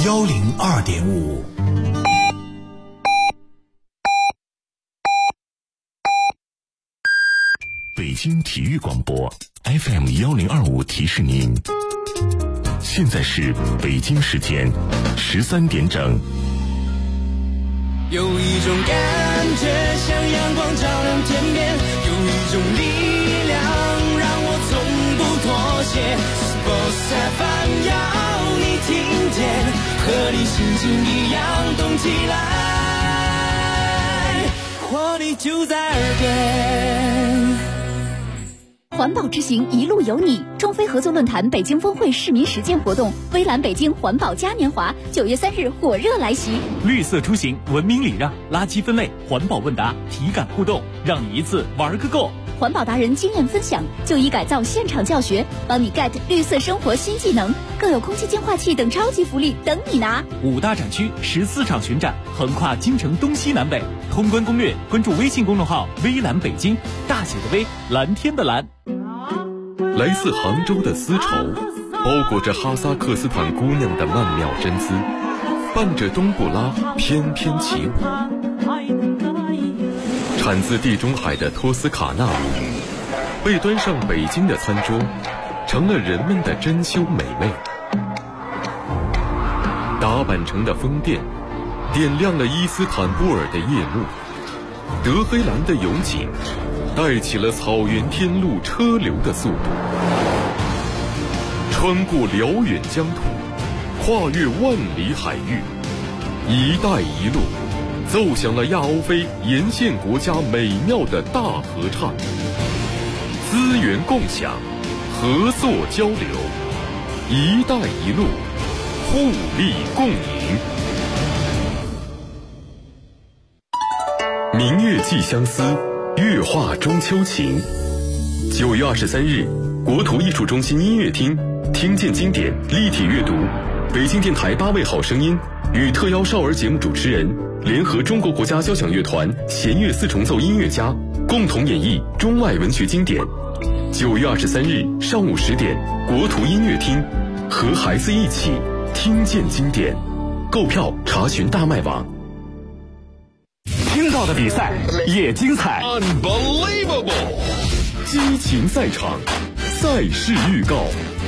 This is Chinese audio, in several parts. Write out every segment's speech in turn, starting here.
102.5。 北京体育广播 FM 1025提示您，现在是北京时间13点整。 有一种感觉像阳光照亮天边，有一种力量让我从不妥协。Sports FM 要你听见，和你心情一样动起来，活力就在耳边。 环保之行一路有你，中非合作论坛北京峰会市民实践活动，微蓝北京环保嘉年华9月3日火热来袭。 绿色出行，文明礼让，垃圾分类，环保问答，体感互动，让你一次玩个够。 环保达人经验分享，就医改造现场教学，帮你 get 绿色生活新技能，更有空气净化器等超级福利等你拿。 5大展区14场巡展，横跨京城东西南北。通关攻略，关注微信公众号微蓝北京，大写的微，蓝天的蓝。 来自杭州的丝绸，包裹着哈萨克斯坦姑娘的曼妙真姿，伴着冬不拉翩翩起舞。产自地中海的托斯卡纳米，被端上北京的餐桌，成了人们的珍馐美味。打扮成的宫殿，点亮了伊斯坦布尔的夜幕。德黑兰的油井，带起了草原天路车流的速度。穿过辽远疆土，跨越万里海域，一带一路奏响了亚欧非沿线国家美妙的大合唱。资源共享，合作交流，一带一路，互利共赢。明月寄相思，月画中秋情。9月23日，国图艺术中心音乐厅，听见经典立体阅读，北京电台8位好声音与特邀少儿节目主持人联合中国国家交响乐团弦乐4重奏音乐家共同演绎中外文学经典。9月23日上午10点，国图音乐厅，和孩子一起听见经典。购票查询大麦网。 听到的比赛也精彩 Unbelievable！ 激情赛场，赛事预告。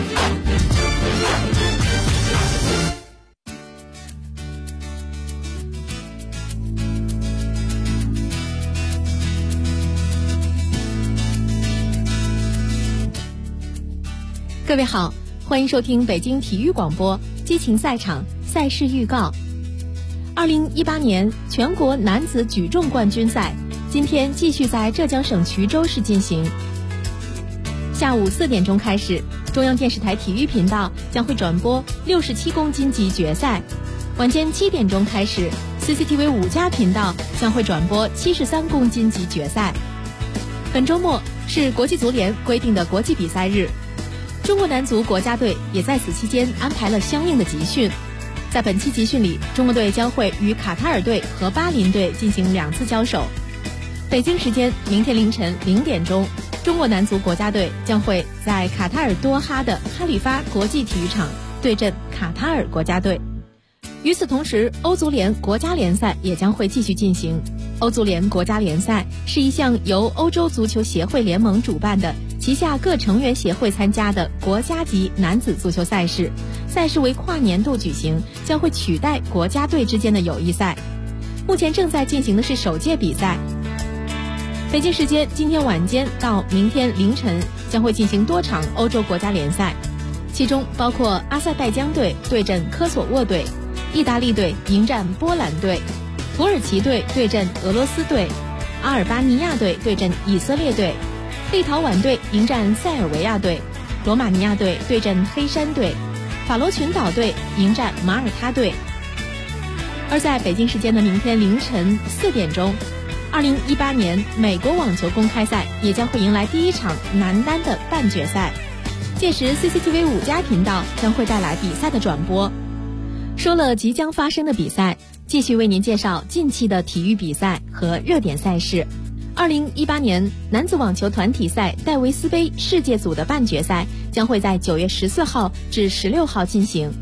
各位好，欢迎收听北京体育广播激情赛场赛事预告。2018年全国男子举重冠军赛今天继续在浙江省衢州市进行。下午4点钟开始，中央电视台体育频道将会转播67公斤级决赛。晚间7点钟开始， CCTV 5家频道将会转播73公斤级决赛。本周末是国际足联规定的国际比赛日，中国男足国家队也在此期间安排了相应的集训。在本期集训里，中国队将会与卡塔尔队和巴林队进行2次交手。北京时间明天凌晨0点钟，中国男足国家队将会在卡塔尔多哈的哈里发国际体育场对阵卡塔尔国家队。与此同时，欧足联国家联赛也将会继续进行。欧足联国家联赛是一项由欧洲足球协会联盟主办的，旗下各成员协会参加的国家级男子足球赛事，赛事为跨年度举行，将会取代国家队之间的友谊赛。目前正在进行的是首届比赛。北京时间今天晚间到明天凌晨将会进行多场欧洲国家联赛，其中包括阿塞拜疆队对阵科索沃队，意大利队迎战波兰队，土耳其队对阵俄罗斯队，阿尔巴尼亚队对阵以色列队，立陶宛队迎战塞尔维亚队，罗马尼亚队对阵黑山队，法罗群岛队迎战马耳他队。而在北京时间的明天凌晨4点钟，2018年美国网球公开赛也将会迎来第1场男单的半决赛，届时 CCTV 5家频道将会带来比赛的转播。说了即将发生的比赛，继续为您介绍近期的体育比赛和热点赛事。2018年男子网球团体赛戴维斯杯世界组的半决赛将会在9月14号至16号进行。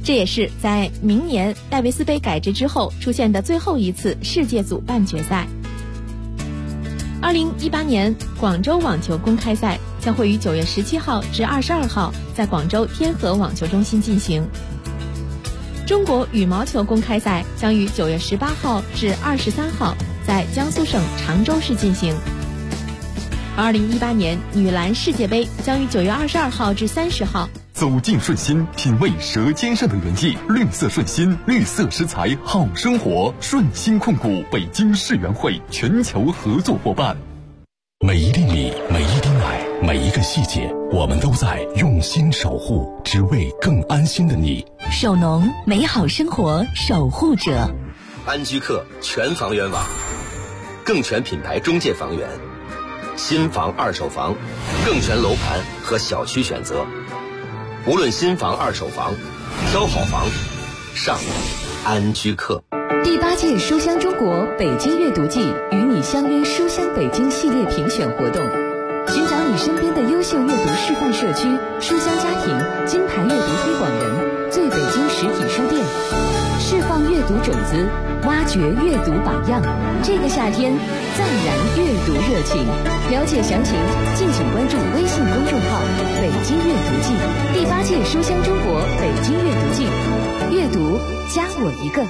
这也是在明年戴维斯杯改制之后出现的最后一次世界组半决赛。2018年广州网球公开赛将会于9月17号至22号在广州天河网球中心进行。中国羽毛球公开赛将于9月18号至23号在江苏省常州市进行。2018年女篮世界杯将于9月22号至30号。 走进顺心，品味舌尖上的原意。绿色顺心，绿色食材好生活。顺心控股北京世园会全球合作伙伴。 每一粒米，每一滴奶，每一个细节，我们都在用心守护，只为更安心的你。 首农，美好生活守护者。 安居客全房源网，更全品牌中介房源，新房、二手房，更全楼盘和小区选择。无论新房、二手房，挑好房，上安居客。 第8届书香中国北京阅读季与你相约书香北京系列评选活动，寻找你身边的优秀阅读示范社区、书香家庭、金牌阅读推广人、最北京实体书店，释放阅读种子，挖掘阅读榜样。这个夏天，再燃阅读热情。了解详情，敬请关注微信公众号“北京阅读季”。第8届书香中国北京阅读季，阅读加我一个。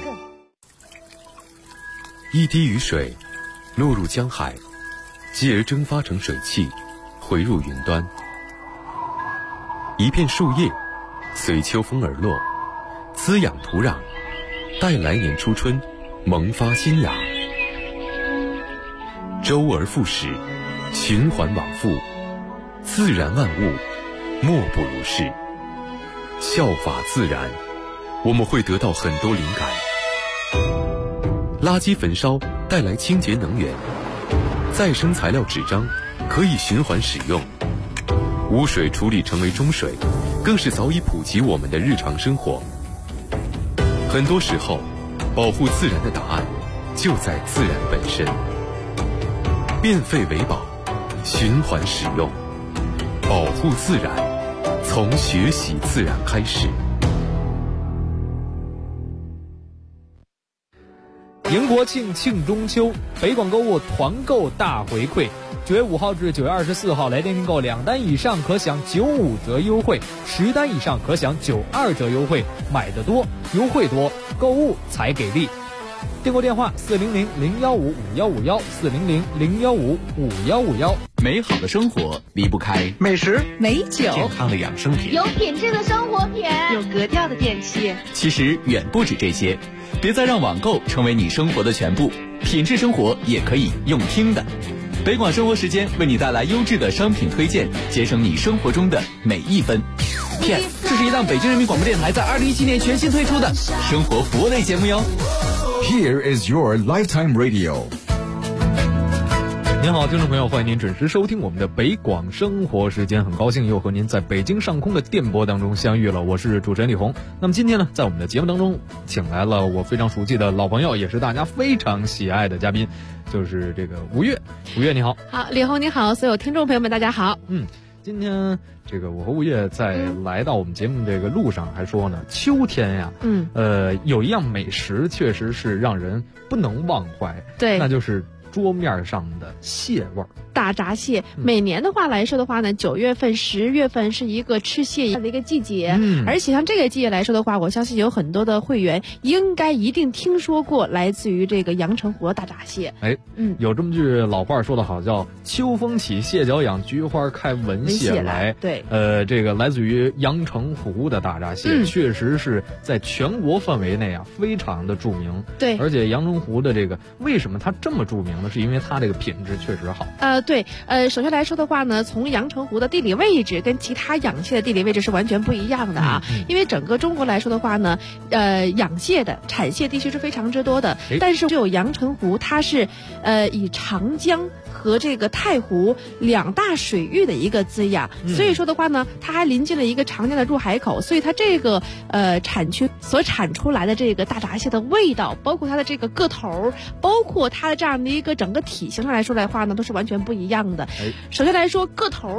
一滴雨水落入江海，继而蒸发成水汽，回入云端。一片树叶随秋风而落，滋养土壤，待来年初春萌发新芽。周而复始，循环往复，自然万物莫不如是。效法自然，我们会得到很多灵感。垃圾焚烧带来清洁能源，再生材料纸张可以循环使用，污水处理成为中水，更是早已普及我们的日常生活。很多时候，保护自然的答案就在自然本身。变废为宝，循环使用，保护自然，从学习自然开始。 迎国庆，庆中秋，北广购物团购大回馈，9月5号至9月24号来电订购2单以上可享95折优惠，10单以上可享92折优惠，买得多，优惠多，购物才给力。订购电话400-0155-151，400-0155-151。 美好的生活离不开美食、 美酒、 健康的养生品， 有品质的生活品， 有格调的电器。 其实远不止这些，别再让网购成为你生活的全部，品质生活也可以用听的。北广生活时间为你带来优质的商品推荐，节省你生活中的每一分。P.S. 这是一档北京人民广播电台在2017年全新推出的生活服务类节目哟。 Here is your lifetime radio。 您好，听众朋友，欢迎您准时收听我们的北广生活时间。很高兴又和您在北京上空的电波当中相遇了，我是主持人李红。那么今天呢，在我们的节目当中，请来了我非常熟悉的老朋友，也是大家非常喜爱的嘉宾，就是这个吴越。吴越你好。 好，李红你好，所有听众朋友们大家好。 今天这个我和吴越在来到我们节目这个路上还说呢，秋天呀，有一样美食确实是让人不能忘怀， 对， 那就是桌面上的蟹味儿。 大闸蟹，每年的话来说的话呢，9月份、10月份是一个吃蟹的一个季节，而且像这个季节来说的话，我相信有很多的会员一定听说过来自于这个阳澄湖的大闸蟹。 有这么句老话说得好，叫秋风起，蟹脚痒，菊花开，闻蟹来。 对， 这个来自于阳澄湖的大闸蟹，确实是在全国范围内啊非常的著名。 对， 而且阳澄湖的这个为什么它这么著名呢？是因为它这个品质确实好。 对，首先来说的话呢，从阳澄湖的地理位置跟其他养蟹的地理位置是完全不一样的啊。因为整个中国来说的话呢，养蟹的产蟹地区是非常之多的，但是只有阳澄湖它是以长江和这个太湖2大水域的一个滋养，所以说的话呢，它还临近了一个长江的入海口，所以它这个产区所产出来的这个大闸蟹的味道，包括它的这个个头，包括它的这样的一个整个体型上来说的话呢，都是完全不一样的。首先来说个头，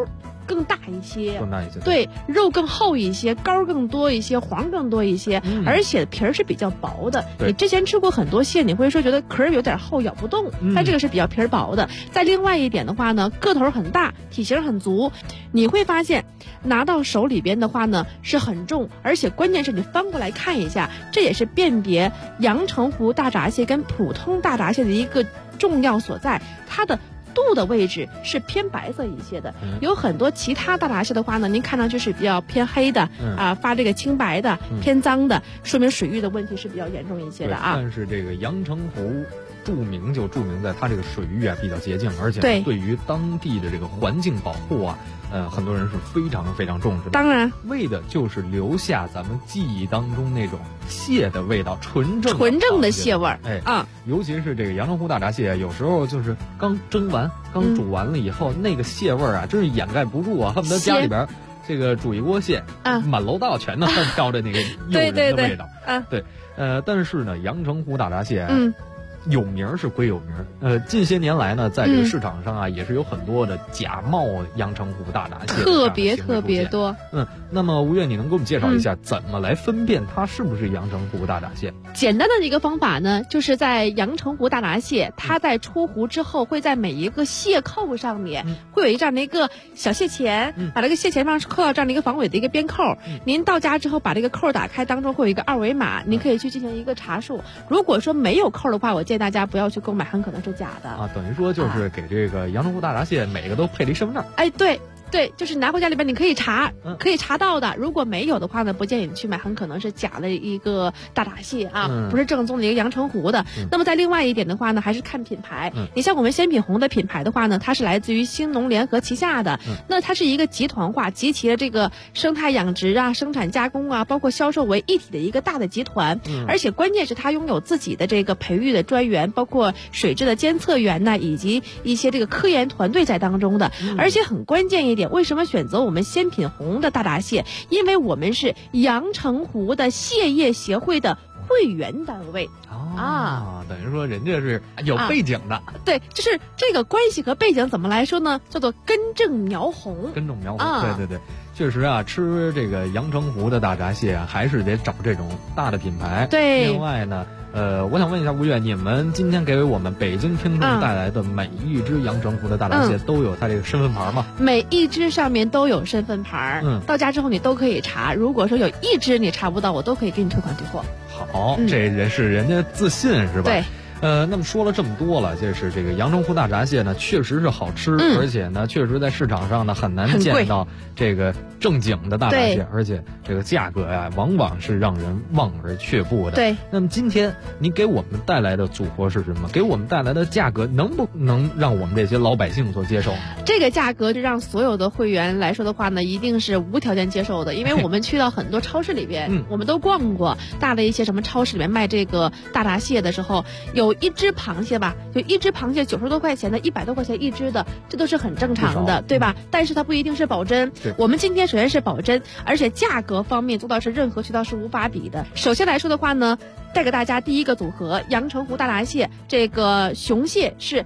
更大一些， 更大一些， 对，肉更厚一些，膏更多一些，黄更多一些，而且皮儿是比较薄的。你之前吃过很多蟹，你会说觉得壳儿有点厚，咬不动，但这个是比较皮儿薄的。再另外一点的话呢，个头很大，体型很足，你会发现拿到手里边的话呢是很重，而且关键是你翻过来看一下，这也是辨别阳澄湖大闸蟹跟普通大闸蟹的一个重要所在，它的肚的位置是偏白色一些的，有很多其他大闸蟹的话呢，您看上去是比较偏黑的，发这个青白的，偏脏的，说明水域的问题是比较严重一些的啊。 但是这个阳澄湖著名在它这个水域啊比较洁净，而且对于当地的这个环境保护啊，很多人是非常非常重视的。 当然， 为的就是留下咱们记忆当中那种蟹的味道，纯正的蟹味儿。 尤其是这个阳澄湖大闸蟹，有时候就是刚蒸完、刚煮完了以后，那个蟹味儿啊，真是掩盖不住啊，恨不得家里边这个煮一锅蟹，满楼道全都飘着那个诱人的味道。对，但是呢，阳澄湖大闸蟹，有名是归有名，近些年来呢，在这个市场上啊，也是有很多的假冒阳澄湖大闸蟹， 特别多。 那么吴越，你能给我们介绍一下怎么来分辨它是不是阳澄湖大闸蟹？ 简单的一个方法呢，就是在阳澄湖大闸蟹，它在出湖之后，会在每一个蟹扣上面会有这样的一个小蟹钳，把这个蟹钳上扣到这样的一个防伪的一个边扣。您到家之后把这个扣打开，当中会有一个二维码，您可以去进行一个查数。如果说没有扣的话，我建议大家不要去购买，很可能是假的啊。等于说就是给这个阳澄湖大闸蟹每个都配了一身份证。 哎，对，就是拿回家里边你可以查，可以查到的。如果没有的话呢，不建议你去买，很可能是假的一个大闸蟹啊，不是正宗的一个阳澄湖的。那么在另外一点的话呢，还是看品牌。你像我们鲜品红的品牌的话呢，它是来自于兴农联合旗下的，那它是一个集团化，集齐了这个生态养殖啊、生产加工啊，包括销售为一体的一个大的集团。而且关键是它拥有自己的这个培育的专员，包括水质的监测员呢，以及一些这个科研团队在当中的。而且很关键一点，为什么选择我们鲜品红的大闸蟹？因为我们是阳澄湖的蟹业协会的会员单位等于说人家是有背景的。 对，就是这个关系和背景怎么来说呢？叫做根正苗红。 对，确实啊，吃这个阳澄湖的大闸蟹啊，还是得找这种大的品牌。 对， 另外呢，我想问一下吴越，你们今天给我们北京听众带来的每一只阳澄湖的大闸蟹都有它这个身份牌吗？ 每一只上面都有身份牌，到家之后你都可以查。如果说有一只你查不到，我都可以给你退款退货。 好，这人是人家自信是吧？ 对。 那么说了这么多了，就是这个阳澄湖大闸蟹呢，确实是好吃，而且呢，确实在市场上呢很难见到这个正经的大闸蟹，而且这个价格呀，往往是让人望而却步的。 对。 那么今天您给我们带来的组合是什么？给我们带来的价格能不能让我们这些老百姓所接受？ 这个价格就让所有的会员来说的话呢，一定是无条件接受的，因为我们去到很多超市里边，我们都逛过大的一些什么超市里面卖这个大闸蟹的时候，有一只螃蟹吧，就一只螃蟹90多块钱的，100多块钱一只的，这都是很正常的，对吧？但是它不一定是保真。我们今天首先是保真，而且价格方面做到是任何渠道是无法比的。首先来说的话呢，带给大家第一个组合，阳澄湖大闸蟹，这个雄蟹是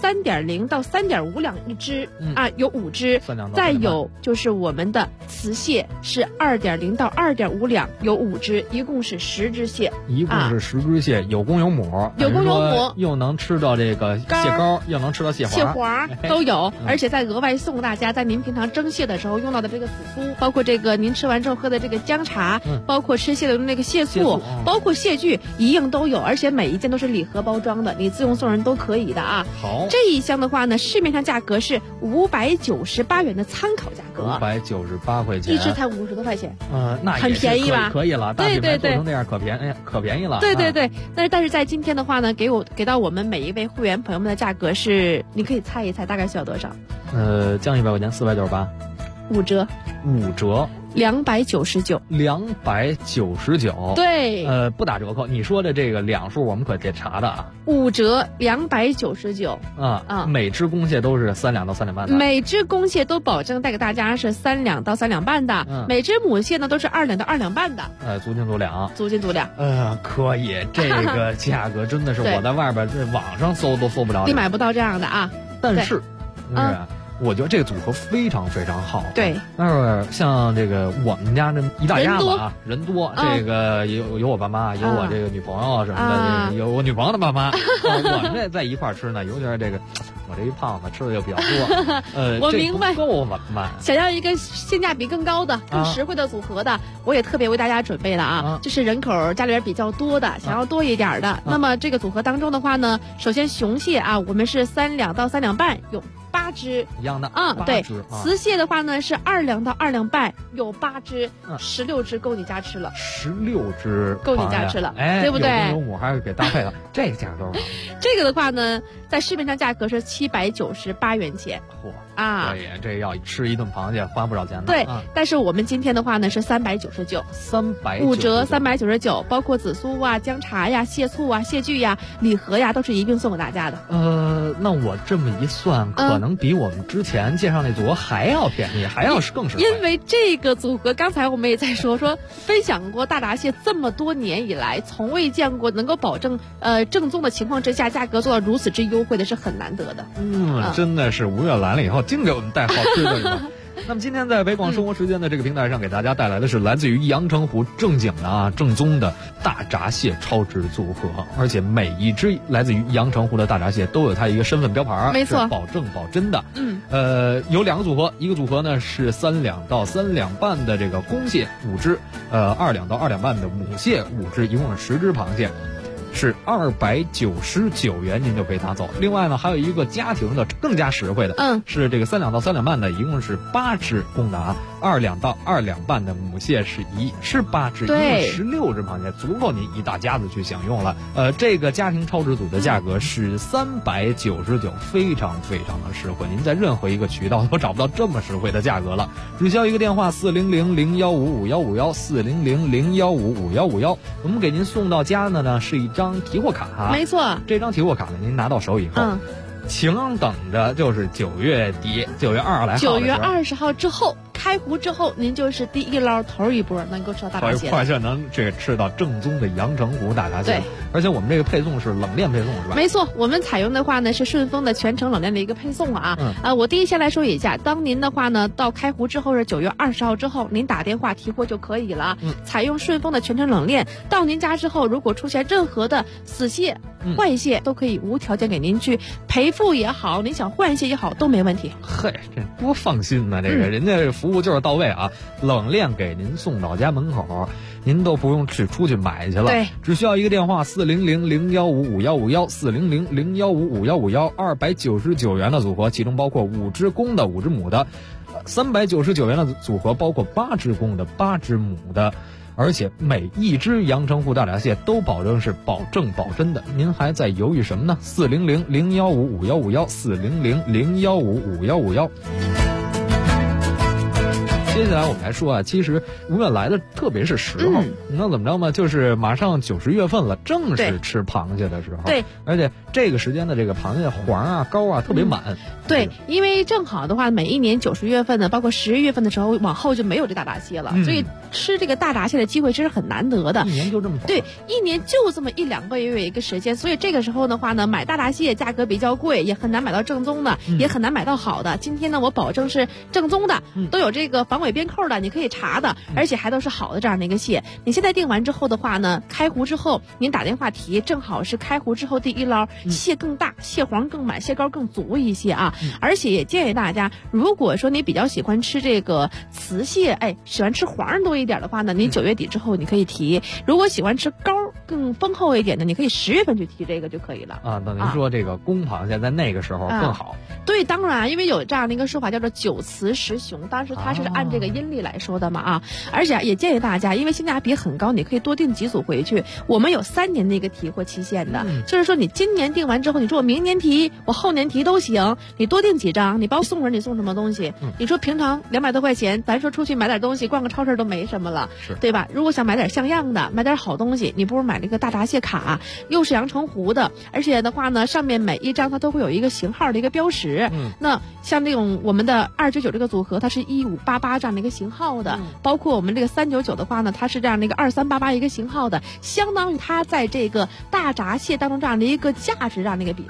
3.0到3.5两一只有5只，再有就是我们的雌蟹是2.0到2.5两，有5只，一共是10只蟹， 一共是10只蟹，有公有母，又能吃到这个蟹膏，又能吃到蟹黄都有，而且再额外送大家在您平常蒸蟹的时候用到的这个紫苏，包括这个您吃完之后喝的这个姜茶，包括吃蟹的那个蟹醋，包括蟹具一应都有，而且每一件都是礼盒包装的，你自用送人都可以的啊。 好， 这一箱的话呢，市面上价格是598元的参考价格 ，598块钱， 一只才50多块钱， 那很便宜吧？ 可以了，大品牌做成那样可便宜了。 对，但是在今天的话呢，给到我们每一位会员朋友们的价格是，你可以猜一猜大概需要多少？ 降100块钱，498，5折 ，299，对， 不打折扣。你说的这个两数我们可得查的啊。 5折299 每只公蟹都是3两到3两半的， 每只公蟹都保证带给大家是3两到3两半的，每只母蟹呢都是2两到2两半的， 足斤足两，可以，这个价格真的是我在外边这网上搜都搜不着， 你买不到这样的啊。 但是我觉得这个组合非常非常好。 对， 但是像这个我们家这一大家子啊，人多，这个有我爸妈，有我这个女朋友什么的，有我女朋友的爸妈，我们这在一块吃呢，尤其是这个我这一胖子吃的就比较多。 我明白， 够满。 想要一个性价比更高的、更实惠的组合的，我也特别为大家准备了啊，就是人口家里边比较多的，想要多一点的。那么这个组合当中的话呢，首先雄蟹啊，我们是3两到3两半，有8只一样的对，雌蟹的话呢是2两到2两半，有8只，16只够你家吃了 ，16只够你家吃了， 哎， 对不对？ 有母还是给搭配了，这个价格多少？ 这个的话呢，在市面上价格是798元钱。 嚯！ 啊， 这要吃一顿螃蟹花不少钱呢。 对，但是我们今天的话呢是399，5折399，包括紫苏啊、姜茶呀、蟹醋啊、蟹具呀、礼盒呀，都是一并送给大家的。 那我这么一算，可能比我们之前介绍那组合还要便宜，还要更实惠。 因为这个组合，刚才我们也在说分享过大闸蟹这么多年以来，从未见过能够保证正宗的情况之下，价格做到如此之优惠的是很难得的。 真的是吴越来了以后，净给我们带好吃的。那么今天在北广生活时间的这个平台上，给大家带来的是来自于阳澄湖正经的正宗的大闸蟹超值组合，而且每一只来自于阳澄湖的大闸蟹都有它一个身份标牌， 没错， 是保证保真的。有2个组合，一个组合呢是3两到3两半的这个公蟹5只，2两到2两半的母蟹5只，一共是10只螃蟹。是299元，您就可以拿走。另外呢，还有一个家庭的更加实惠的，是这个3两到3两半的，一共是8只公的，2两到2两半的母蟹是8只，一共16只螃蟹，足够您一大家子去享用了。这个家庭超值组的价格是399，非常非常的实惠，您在任何一个渠道都找不到这么实惠的价格了。只需要一个电话400-015-5151，400-015-5151，我们给您送到家的呢是一张提货卡， 没错， 这张提货卡呢，您拿到手以后，请等着就是9月底，9月20来号 ，9月20号之后开湖之后，您就是第一捞头一波能够吃到大闸蟹， 快就能这个吃到正宗的阳澄湖大闸蟹。对，而且我们这个配送是冷链配送，是吧？ 没错，我们采用的话呢是顺丰的全程冷链的一个配送啊。我第一先来说一下，当您的话呢到开湖之后是9月20号之后，您打电话提货就可以了。采用顺丰的全程冷链，到您家之后，如果出现任何的死蟹、坏蟹，都可以无条件给您去赔付也好，您想换蟹也好都没问题。 嘿，这多放心呢！这个人家服务就是到位啊，冷链给您送到家门口，您都不用出去买去了， 对， 只需要一个电话400-015-5151，400-015-515299元的组合，其中包括5只公的5只母的，399元的组合包括8只公的8只母的。而且每一只阳澄湖大闸蟹都保证是保证保真的，您还在犹豫什么呢？400-015-5151，400-015-5151。接下来我们来说其实吴越来的特别是时候，你知道怎么着吗？就是马上90月份了，正是吃螃蟹的时候。 对， 而且这个时间的这个螃蟹黄膏特别满。 对，因为正好的话，每一年90月份呢，包括11月份的时候，往后就没有这大闸蟹了，所以吃这个大闸蟹的机会真是很难得的。 一年就这么对，一年就这么1-2个月有一个时间，所以这个时候的话呢，买大闸蟹价格比较贵，也很难买到正宗的，也很难买到好的。今天呢，我保证是正宗的，都有这个防伪边扣的，你可以查的，而且还都是好的这样的一个蟹。你现在订完之后的话呢，开湖之后您打电话提，正好是开湖之后第一捞，蟹更大，蟹黄更满，蟹膏更足一些啊。而且也建议大家，如果说你比较喜欢吃这个雌蟹，喜欢吃黄多一点的话呢，你9月底之后你可以提；如果喜欢吃膏更丰厚一点的，你可以10月份去提这个就可以了啊。等于说这个公螃蟹在那个时候更好。 对，当然，因为有这样的一个说法叫做9雌10雄，当时它是按这个阴历来说的嘛啊。而且也建议大家，因为性价比很高，你可以多订几组回去。我们有3年的一个提货期限的，就是说你今年订完之后，你说我明年提，我后年提都行，你多订几张，你包送人，你送什么东西？你说平常200多块钱，咱说出去买点东西，逛个超市都没什么了，对吧？如果想买点像样的，买点好东西，你不如买这个大闸蟹卡，又是阳澄湖的，而且的话呢，上面每一张它都会有一个型号的一个标识。那像这种我们的299这个组合，它是1588这样的一个型号的，包括我们这个399的话呢，它是这样的一个2388一个型号的，相当于它在这个大闸蟹当中这样的一个价值这样的一个比例。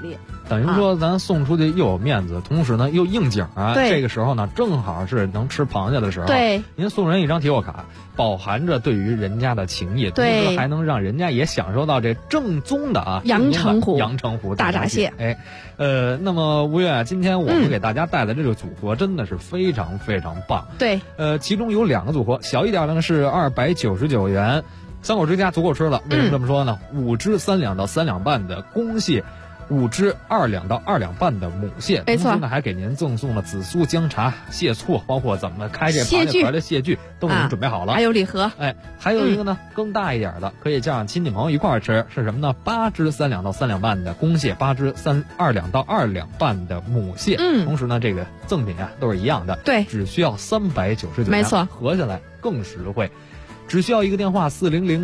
等于说咱送出去又有面子，同时呢又应景啊。这个时候呢，正好是能吃螃蟹的时候。 对， 您送人一张提货卡，饱含着对于人家的情谊，同时还能让人家也享受到这正宗的阳澄湖大闸蟹。那么吴越啊，今天我们给大家带的这个组合真的是非常非常棒。 对， 其中有2个组合，小一点的呢是299元。3口之家足够吃了，为什么这么说呢？5只3两到3两半的公蟹，5只2两到2两半的母蟹， 没错， 同时呢还给您赠送了紫苏、姜茶、蟹醋，包括怎么开这螃蟹壳的蟹具都给您准备好了。 还有礼盒， 还有一个呢更大一点的，可以叫上亲戚朋友一块儿吃，是什么呢？8只3两到3两半的公蟹，8只2两到2两半的母蟹。同时呢这个赠品啊都是一样的， 对， 只需要399元， 没错， 合下来更实惠。只需要一个电话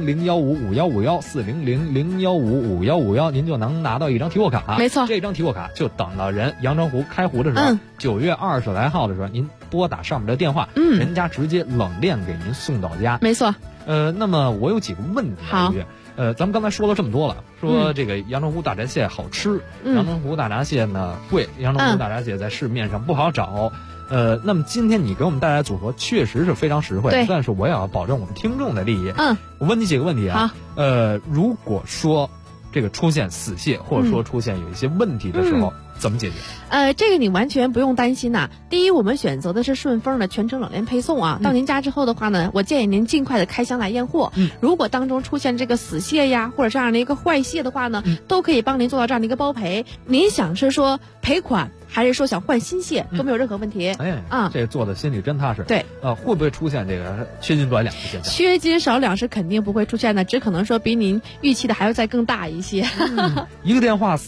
400-015-5151，400-015-5151，您就能拿到一张提货卡。 没错， 这张提货卡就等到人阳澄湖开湖的时候，9月20来号的时候，您拨打上面的电话，人家直接冷链给您送到家。 没错。 那么我有几个问题。 好。 咱们刚才说了这么多了，说这个阳澄湖大闸蟹好吃，阳澄湖大闸蟹呢贵，阳澄湖大闸蟹在市面上不好找。那么今天你给我们带来的组合确实是非常实惠，但是我也要保证我们听众的利益。我问你几个问题啊。如果说这个出现死蟹，或者说出现有一些问题的时候，怎么解决？ 这个你完全不用担心呐。第一，我们选择的是顺丰的全程冷链配送啊。到您家之后的话呢，我建议您尽快的开箱来验货。如果当中出现这个死蟹呀，或者这样的一个坏蟹的话呢，都可以帮您做到这样的一个包赔。您想是说赔款，还是说想换新蟹，都没有任何问题。 这做的心里真踏实。 对， 会不会出现这个缺斤短两的现象？ 缺斤少两是肯定不会出现的，只可能说比您预期的还要再更大一些。 一个电话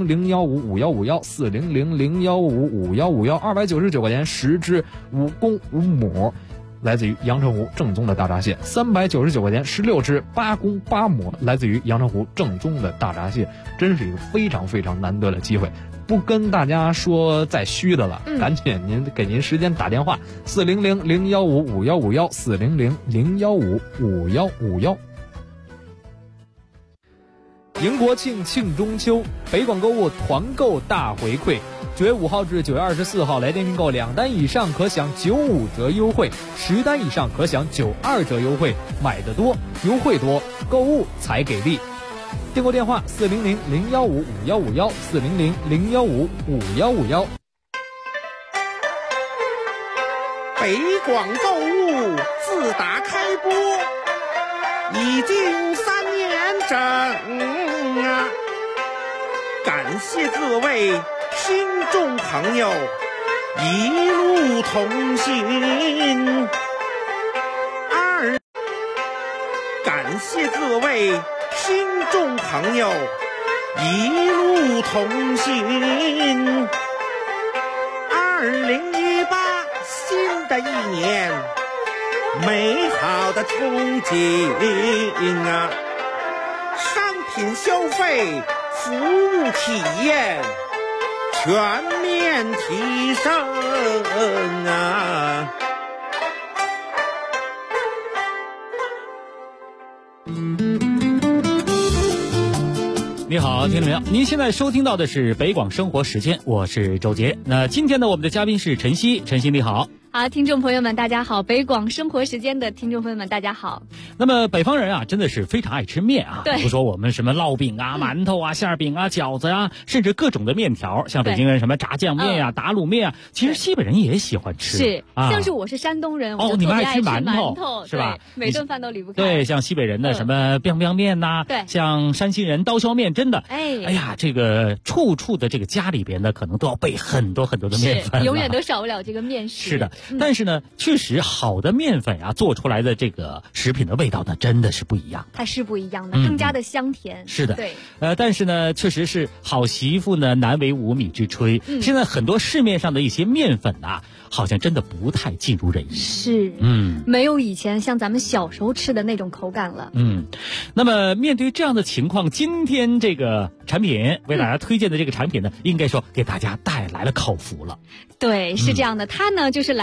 400-015-5151，400-015-5151，299块钱10只5公5母，来自于阳澄湖正宗的大闸蟹；399块钱16只8公8母，来自于阳澄湖正宗的大闸蟹。真是一个非常非常难得的机会，不跟大家说再虚的了，赶紧给您时间打电话，400-015-5151，400-015-5151。迎国庆，庆中秋，北广购物团购大回馈，9月5号至9月24号来电订购2单以上可享95折优惠，10单以上可享92折优惠，买得多，优惠多，购物才给力。订购电话400-015-5151，400-015-5151。 北广购物自打开播已经3年整啊，感谢各位听众朋友一路同行，感谢各位听众朋友一路同行。2018新的一年，美好的憧憬啊！商品消费、服务体验全面提升啊！ 你好，听众朋友，您现在收听到的是北广生活时间，我是周杰。那今天呢，我们的嘉宾是晨曦，晨曦你好。 好，听众朋友们大家好，北广生活时间的听众朋友们大家好。 那么北方人啊，真的是非常爱吃面啊。 对， 比如说我们什么烙饼啊、馒头啊、馅饼啊、饺子啊，甚至各种的面条，像北京人什么炸酱面呀、打卤面啊，其实西北人也喜欢吃。 是，像是我是山东人， 你们爱吃馒头是吧？ 每顿饭都离不开。 对，像西北人的什么 biang 面呐， 对， 像山西人刀削面，真的， 哎呀，这个处处的这个家里边呢，可能都要备很多很多的面粉， 永远都少不了这个面食。 是的，但是呢，确实好的面粉啊，做出来的这个食品的味道呢，真的是不一样。 它是不一样的，更加的香甜。 是的， 对。 但是呢，确实是好媳妇呢，难为无米之炊。现在很多市面上的一些面粉啊，好像真的不太尽如人意。 是，没有以前像咱们小时候吃的那种口感了。 那么面对这样的情况，今天这个产品为大家推荐的这个产品呢，应该说给大家带来了口福了。 对，是这样的，它呢就是来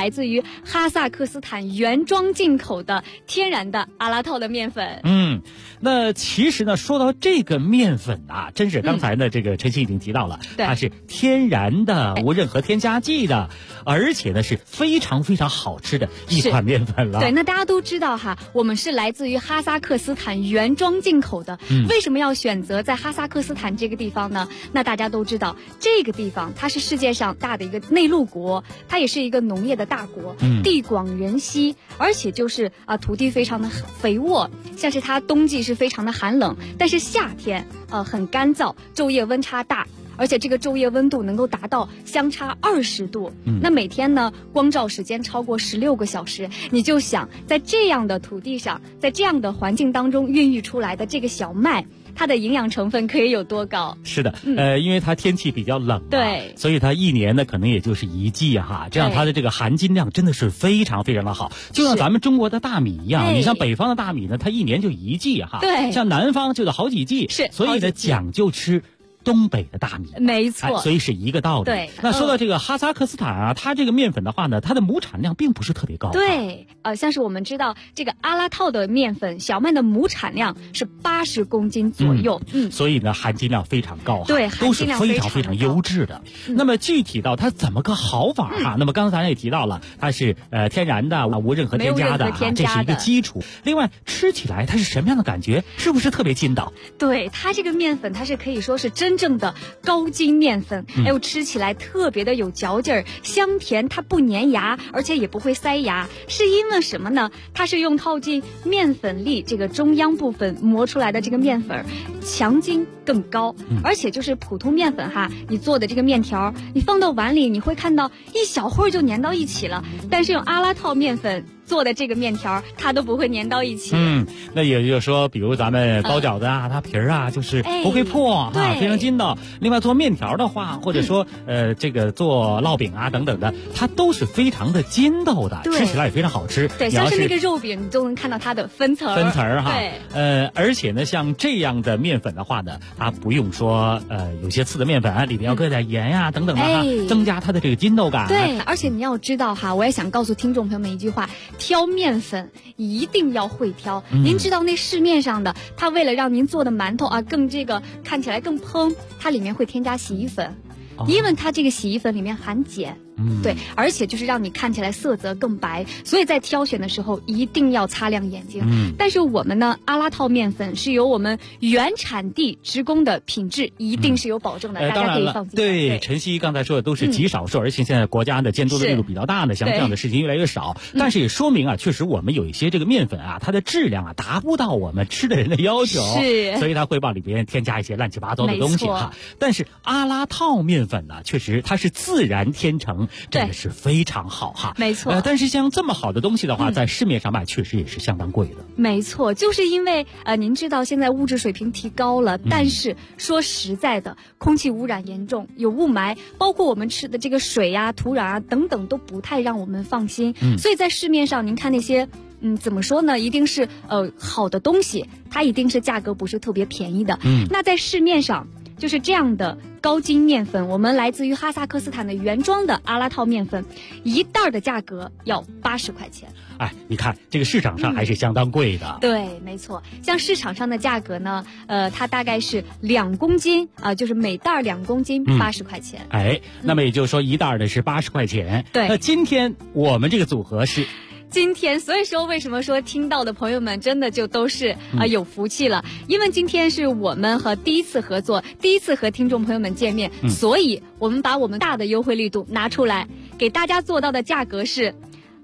来自于哈萨克斯坦原装进口的天然的阿拉套的面粉。 那其实呢，说到这个面粉啊，真是刚才呢，这个晨曦已经提到了，它是天然的，无任何添加剂的，而且呢是非常非常好吃的一款面粉了。 对，那大家都知道哈，我们是来自于哈萨克斯坦原装进口的。为什么要选择在哈萨克斯坦这个地方呢？那大家都知道，这个地方它是世界上大的一个内陆国，它也是一个农业的大国，地广人稀，而且就是土地非常的肥沃，像是它冬季是非常的寒冷，但是夏天很干燥，昼夜温差大，而且这个昼夜温度能够达到相差20度。那每天呢光照时间超过16个小时，你就想在这样的土地上，在这样的环境当中孕育出来的这个小麦，它的营养成分可以有多高？ 是的，因为它天气比较冷， 对， 所以它一年呢可能也就是一季哈，这样它的这个含金量真的是非常非常的好，就像咱们中国的大米一样，你像北方的大米呢，它一年就一季哈， 对， 像南方就得好几季， 是， 所以呢讲究吃东北的大米， 没错， 所以是一个道理。 对， 那说到这个哈萨克斯坦啊，它这个面粉的话呢，它的亩产量并不是特别高。 对，像是我们知道这个阿拉套的面粉，小麦的亩产量是80公斤左右， 所以呢含金量非常高， 对， 都是非常非常优质的。那么具体到它怎么个好法哈？那么刚才也提到了，它是天然的，无任何添加的，这是一个基础。另外吃起来它是什么样的感觉？是不是特别筋道？ 对，它这个面粉它是可以说是真正的高筋面粉，还有吃起来特别的有嚼劲儿，香甜，它不粘牙，而且也不会塞牙。是因为什么呢？它是用靠近面粉粒这个中央部分磨出来的这个面粉，强筋更高，而且就是普通面粉哈，你做的这个面条，你放到碗里，你会看到一小会儿就粘到一起了，但是用阿拉套面粉做的这个面条，它都不会粘到一起。 那也就是说，比如咱们包饺子啊，它皮儿啊，就是不会破哈，非常筋道。另外做面条的话，或者说这个做烙饼啊等等的，它都是非常的筋道的，吃起来也非常好吃。 对，像是那个肉饼，你都能看到它的分层哈。对，而且呢，像这样的面粉的话呢，它不用说有些次的面粉里边要搁点盐呀等等的哈，增加它的这个筋道感。 对，而且你要知道哈，我也想告诉听众朋友们一句话。挑面粉一定要会挑，您知道那市面上的，它为了让您做的馒头更这个看起来更蓬，它里面会添加洗衣粉，因为它这个洗衣粉里面含碱。对，而且就是让你看起来色泽更白，所以在挑选的时候一定要擦亮眼睛。但是我们呢，阿拉套面粉是由我们原产地直供的，品质一定是有保证的，大家可以放心。 对，晨曦刚才说的都是极少数，而且现在国家的监督的力度比较大呢，像这样的事情越来越少。但是也说明确实我们有一些这个面粉它的质量达不到我们吃的人的要求，所以它会往里边添加一些乱七八糟的东西哈。但是阿拉套面粉呢，确实它是自然天成。真的是非常好哈， 没错。 但是像这么好的东西的话，在市面上卖确实也是相当贵的。 没错，就是因为您知道现在物质水平提高了，但是说实在的，空气污染严重，有雾霾，包括我们吃的这个水呀、土壤等等都不太让我们放心。所以在市面上您看那些怎么说呢？一定是好的东西，它一定是价格不是特别便宜的。那在市面上就是这样的高筋面粉，我们来自于哈萨克斯坦的原装的阿拉套面粉，一袋的价格要80块钱。 你看这个市场上还是相当贵的。 对，没错。像市场上的价格呢，它大概是2公斤就是每袋2公斤80块钱。 那么也就是说一袋的是80块钱。 对。 那今天我们这个组合是。 今天，所以说为什么说听到的朋友们真的就都是有福气了？因为今天是我们第一次合作，第一次和听众朋友们见面，所以我们把我们大的优惠力度拿出来，给大家做到的价格是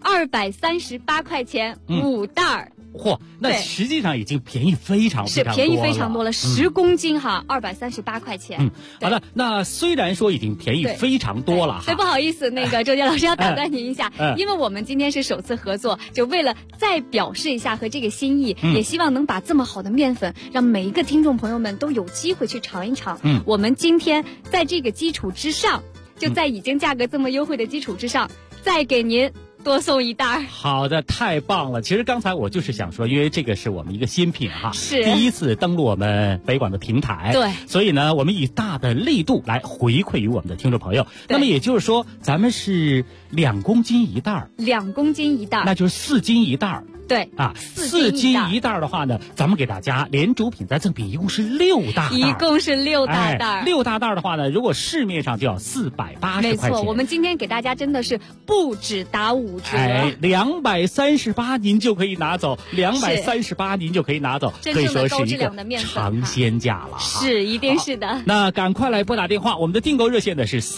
238块钱5袋。 那实际上已经便宜非常非常多了， 是便宜非常多了，10公斤238块钱。 好的，那虽然说已经便宜非常多了所以不好意思，那个周杰老师要打断您一下，因为我们今天是首次合作，就为了再表示一下和这个心意，也希望能把这么好的面粉让每一个听众朋友们都有机会去尝一尝。我们今天在这个基础之上，就在已经价格这么优惠的基础之上，再给您多送一袋。 好的，太棒了！其实刚才我就是想说，因为这个是我们一个新品哈， 是第一次登陆我们北广的平台， 对， 所以呢，我们以大的力度来回馈于我们的听众朋友。那么也就是说，咱们是2公斤一袋 ，2公斤一袋， 那就是4斤一袋。 对啊，4斤一袋的话呢，咱们给大家连主品再赠品，一共是6大袋， 一共是6大袋。 6大袋的话呢，如果市面上就要480块钱。 没错，我们今天给大家真的是不止打5折 ，238您就可以拿走，238您就可以拿走，可以说是一个尝鲜价了。 是，一定是的。 那赶快来拨打电话，我们的订购热线呢是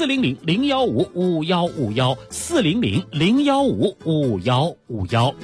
400-015-5151，400-015-5151。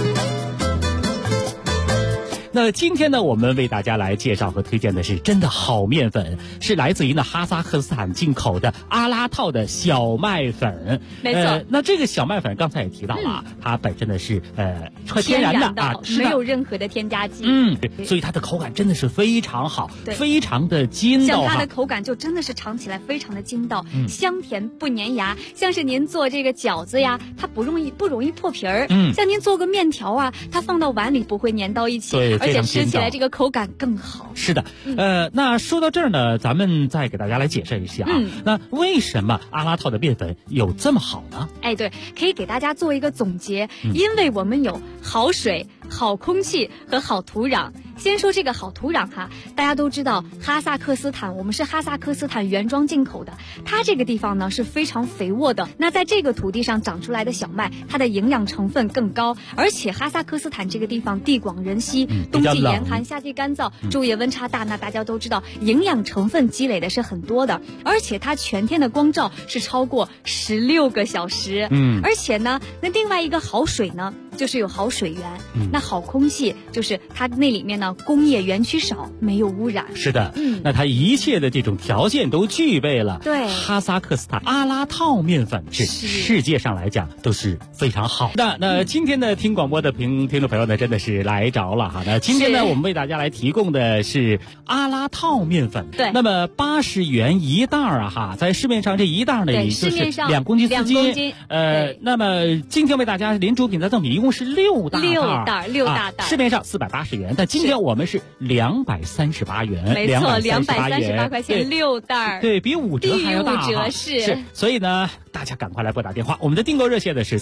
那今天呢，我们为大家来介绍和推荐的是真的好面粉，是来自于呢哈萨克斯坦进口的阿拉套的小麦粉。 没错， 那这个小麦粉刚才也提到了，它本身呢是天然的啊， 没有任何的添加剂。 所以它的口感真的是非常好，非常的筋道。 像它的口感就真的是尝起来非常的筋道，香甜不粘牙。像是您做这个饺子呀，它不容易破皮儿。像您做个面条啊，它放到碗里不会粘到一起。 对。 而且吃起来这个口感更好。 是的，那说到这儿呢，咱们再给大家来解释一下啊，那为什么阿拉套的面粉有这么好呢？ 对，可以给大家做一个总结，因为我们有好水、好空气和好土壤。先说这个好土壤哈，大家都知道哈萨克斯坦，我们是哈萨克斯坦原装进口的，它这个地方呢是非常肥沃的。那在这个土地上长出来的小麦，它的营养成分更高，而且哈萨克斯坦这个地方地广人稀，冬季严寒，夏季干燥，昼夜温差大，那大家都知道营养成分积累的是很多的，而且它全天的光照是超过16个小时。而且呢，那另外一个好水呢，就是有好水源，那好空气就是它那里面呢工业园区少，没有污染。 是的，那它一切的这种条件都具备了。 对， 哈萨克斯坦阿拉套面粉是世界上来讲都是非常好的。那今天呢，听广播的听众朋友呢，真的是来着了哈。那今天呢，我们为大家来提供的是阿拉套面粉。 对， 那么80元一袋啊哈，在市面上这一袋呢，也就是2公斤4斤。那么今天为大家连主品再赠品，一共是6大袋，市面上480元，但今天我们是238元， 没错，238块钱6袋， 对比5折还要大哈。 第5折是， 所以呢，大家赶快来拨打电话，我们的订购热线的是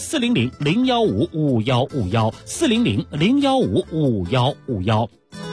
400-015-5151，400-015-5151。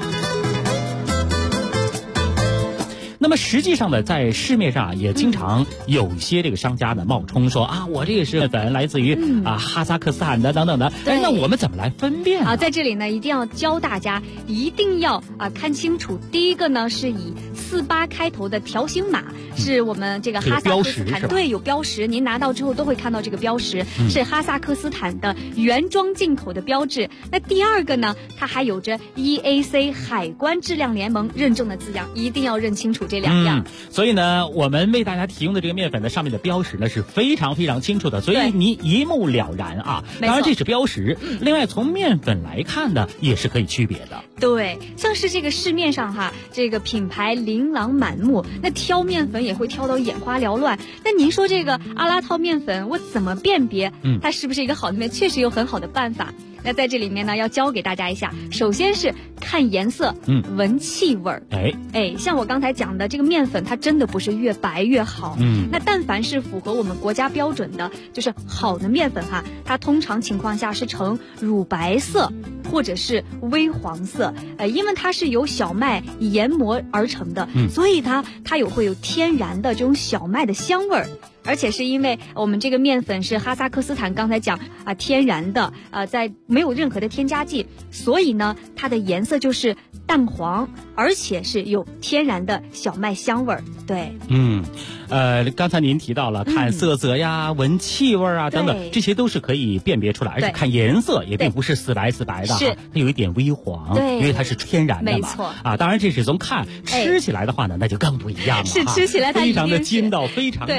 那么实际上呢，在市面上也经常有一些这个商家呢冒充说啊，我这个是粉来自于哈萨克斯坦的等等的。那我们怎么来分辨呢？ 在这里呢，一定要教大家，一定要看清楚。第一个呢，是以48开头的条形码，是我们这个哈萨克斯坦，对，有标识，您拿到之后都会看到这个标识，是哈萨克斯坦的原装进口的标志。那第二个呢，它还有着 EAC 海关质量联盟认证的字样，一定要认清楚这2样。 所以呢，我们为大家提供的这个面粉呢，上面的标识呢是非常非常清楚的，所以你一目了然啊。当然这是标识，另外从面粉来看呢，也是可以区别的。 对，像是这个市面上哈，这个品牌琳琅满目，那挑面粉也会挑到眼花缭乱。那您说这个阿拉套面粉，我怎么辨别它是不是一个好的面？确实有很好的办法。那在这里面呢，要教给大家一下，首先是看颜色，闻气味儿。像我刚才讲的这个面粉，它真的不是越白越好。那但凡是符合我们国家标准的，就是好的面粉哈，它通常情况下是呈乳白色或者是微黄色。因为它是由小麦研磨而成的，所以它会有天然的这种小麦的香味儿。而且是因为我们这个面粉是哈萨克斯坦刚才讲天然的在没有任何的添加剂，所以呢它的颜色就是淡黄，而且是有天然的小麦香味儿。对， 刚才您提到了看色泽呀、闻气味啊等等，这些都是可以辨别出来，而且看颜色也并不是死白的哈，它有一点微黄，因为它是天然的嘛。 没错当然这是从看，吃起来的话呢，那就更不一样了。 是吃起来它非常的筋道，非常的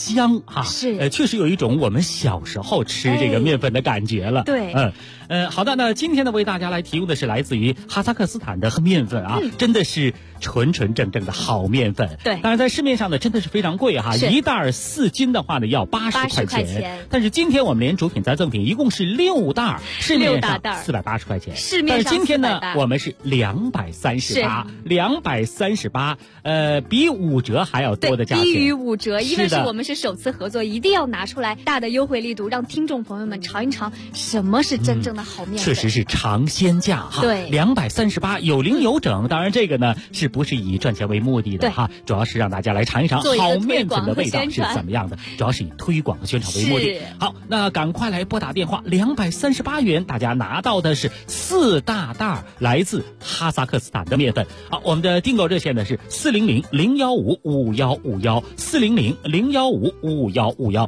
香啊， 是确实有一种我们小时候吃这个面粉的感觉了。 对， 好的，那今天呢为大家来提供的是来自于哈萨克斯坦的面粉啊，真的是纯纯正正的好面粉。 对， 当然在市面上呢真的是非常贵哈，一袋4斤的话呢要80块钱，但是今天我们连主品再赠品一共是6袋，市面上480块钱，但是今天呢我们是238，比5折还要多的价钱， 低于5折，因为是我们是首次合作，一定要拿出来大的优惠力度，让听众朋友们尝一尝什么是真正的好面粉。 确实是尝鲜价哈， 对 ，238有零有整，当然这个呢是不是以赚钱为目的的哈，主要是让大家来尝一尝好面粉的味道是怎么样的，主要是以推广和宣传为目的。好，那赶快来拨打电话，238元，大家拿到的是4大袋来自哈萨克斯坦的面粉。好，我们的订购热线呢是400-015-5151，400-015-5151。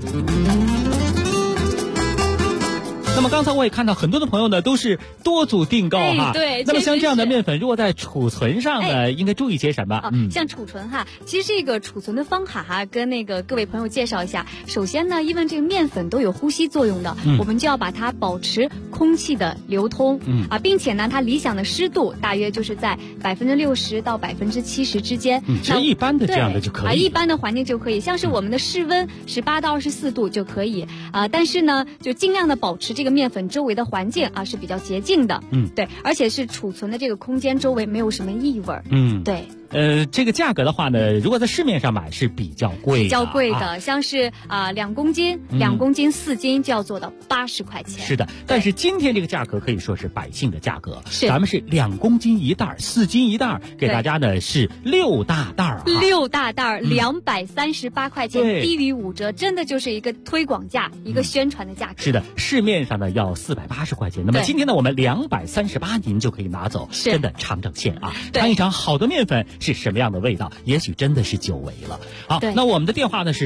那么刚才我也看到很多的朋友呢都是多组订购哈， 对。 那么像这样的面粉，如果在储存上呢，应该注意些什么？ 像储存哈，其实这个储存的方法哈，跟那个各位朋友介绍一下。首先呢，因为这个面粉都有呼吸作用的，我们就要把它保持空气的流通，并且呢，它理想的湿度大约就是在60%到70%之间。 其实一般的这样的就可以， 一般的环境就可以，像是我们的室温18到24度就可以但是呢，就尽量的保持这个面粉周围的环境是比较洁净的，对，而且是储存的这个空间周围没有什么异味，对。 这个价格的话呢，如果在市面上买是比较贵的， 像是2公斤、2公斤、4斤就要做到80块钱。 是的，但是今天这个价格可以说是百姓的价格， 咱们是2公斤一袋，4斤一袋，给大家呢是6大袋 ，6大袋238块钱，低于5折，真的就是一个推广价，一个宣传的价格。 是的，市面上呢要480块钱，那么今天呢我们238您就可以拿走，真的尝尝鲜啊，尝一尝好的面粉是什么样的味道，也许真的是久违了。好，那我们的电话呢是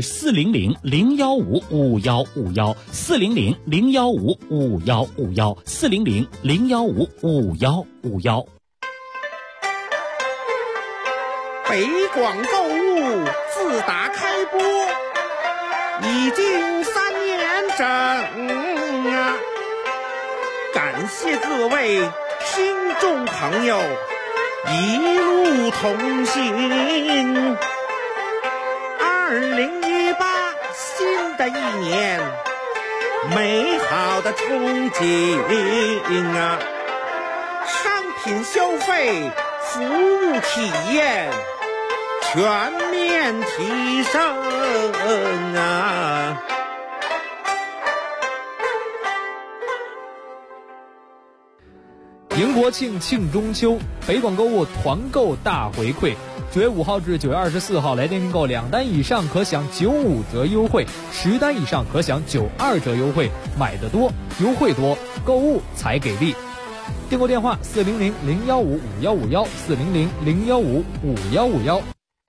400-015-5151，400-015-5151，400-015-5151。 北广购物自打开播已经3年整感谢各位听众朋友一路同行。2018新的一年，美好的憧憬商品消费、服务体验全面提升迎国庆，庆中秋，北广购物团购大回馈，9月5号至9月24号来电订购2单以上可享95折优惠，10单以上可享92折优惠，买得多，优惠多，购物才给力。订购电话400-015-5151，400-015-5151。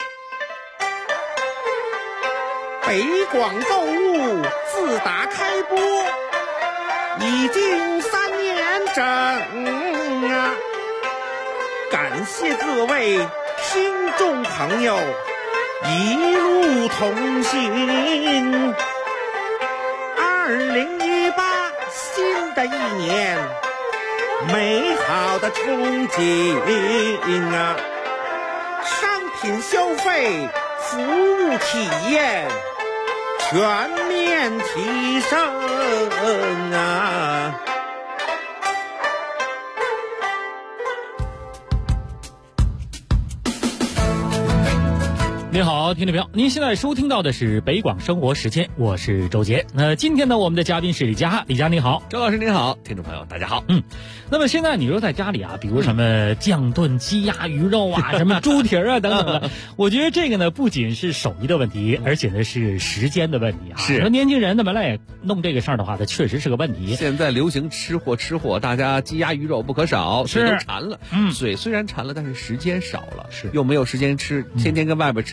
北广购物自打开播已经3年整感谢各位听众朋友一路同行。2018新的一年，美好的憧憬商品消费、服务体验全面提升您好，听众朋友，您现在收听到的是北广生活时间，我是周杰。那今天呢，我们的嘉宾是李佳，李佳你好， 周老师您好，听众朋友大家好。 那么现在你说在家里啊，比如什么酱炖鸡鸭鱼肉啊，什么猪蹄啊等等的，我觉得这个呢不仅是手艺的问题，而且呢是时间的问题啊。 是， 说年轻人那么来弄这个事儿的话，它确实是个问题。 现在流行吃货，大家鸡鸭鱼肉不可少，嘴都馋了。嘴虽然馋了，但是时间少了，又没有时间吃，天天跟外边吃。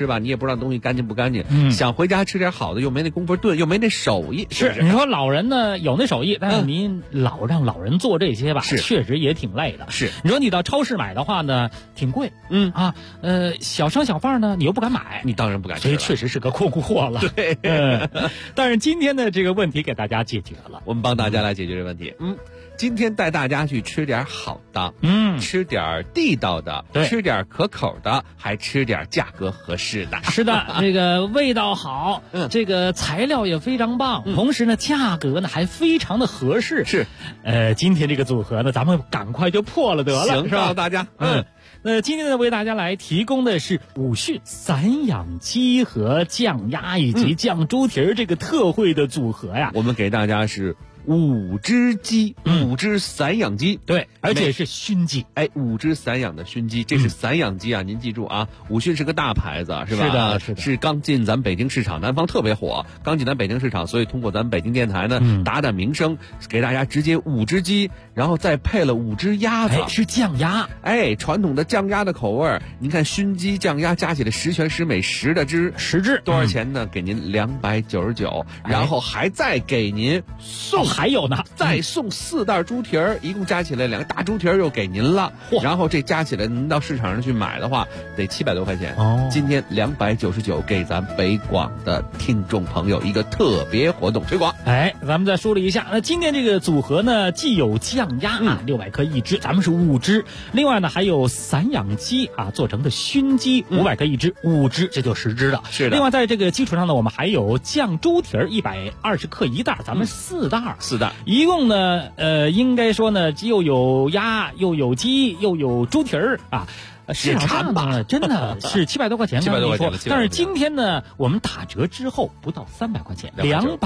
是吧？你也不知道东西干净不干净，想回家吃点好的，又没那功夫炖，又没那手艺。 是你说老人呢有那手艺，但是您老让老人做这些吧，确实也挺累的。 是你说你到超市买的话呢，挺贵。小商小贩呢，你又不敢买， 你当然不敢吃， 所以确实是个空货了。 对， 但是今天的这个问题给大家解决了， 我们帮大家来解决这问题。今天带大家去吃点好的，吃点地道的，吃点可口的，还吃点价格合适的。 是的，这个味道好，这个材料也非常棒，同时呢，价格呢还非常的合适。 是， 今天这个组合呢，咱们赶快就破了得了， 行， 是吧？ 大家， 那今天呢，为大家来提供的是武训散养鸡和酱鸭以及酱猪蹄儿这个特惠的组合呀。 我们给大家是5只鸡，5只散养鸡， 对，而且是熏鸡。 5只散养的熏鸡，这是散养鸡啊！您记住啊，武训是个大牌子，是吧？ 是的，是的， 是刚进咱北京市场，南方特别火，刚进咱北京市场，所以通过咱北京电台呢，打打名声，给大家直接5只鸡，然后再配了5只鸭子， 是酱鸭， 传统的酱鸭的口味。您看熏鸡、酱鸭加起来十全十美，10的只 ，10只多少钱呢？给您299，然后还再给您送。 还有呢， 再送4袋猪蹄儿，一共加起来2个大猪蹄儿又给您了。然后这加起来，您到市场上去买的话，得700多块钱。今天299给咱北广的听众朋友一个特别活动推广。 咱们再梳理一下，那今天这个组合呢，既有酱鸭600克1只，咱们是5只；另外呢，还有散养鸡做成的熏鸡500克1只，5只，这就10只了。 是的。 另外在这个基础上呢，我们还有酱猪蹄儿120克1袋，咱们4袋。一共呢，应该说呢，又有鸭，又有鸡，又有猪蹄儿啊。市场上呢，真的是700多块钱 ，700多块钱。 但是今天呢，我们打折之后不到300块钱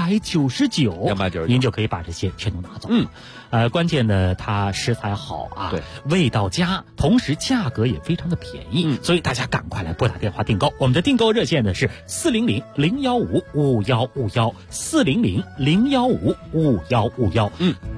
，299，您就可以把这些全都拿走。关键呢，它食材好啊， 对， 味道佳，同时价格也非常的便宜，所以大家赶快来拨打电话订购。我们的订购热线呢是400-015-5151，400-015-5151。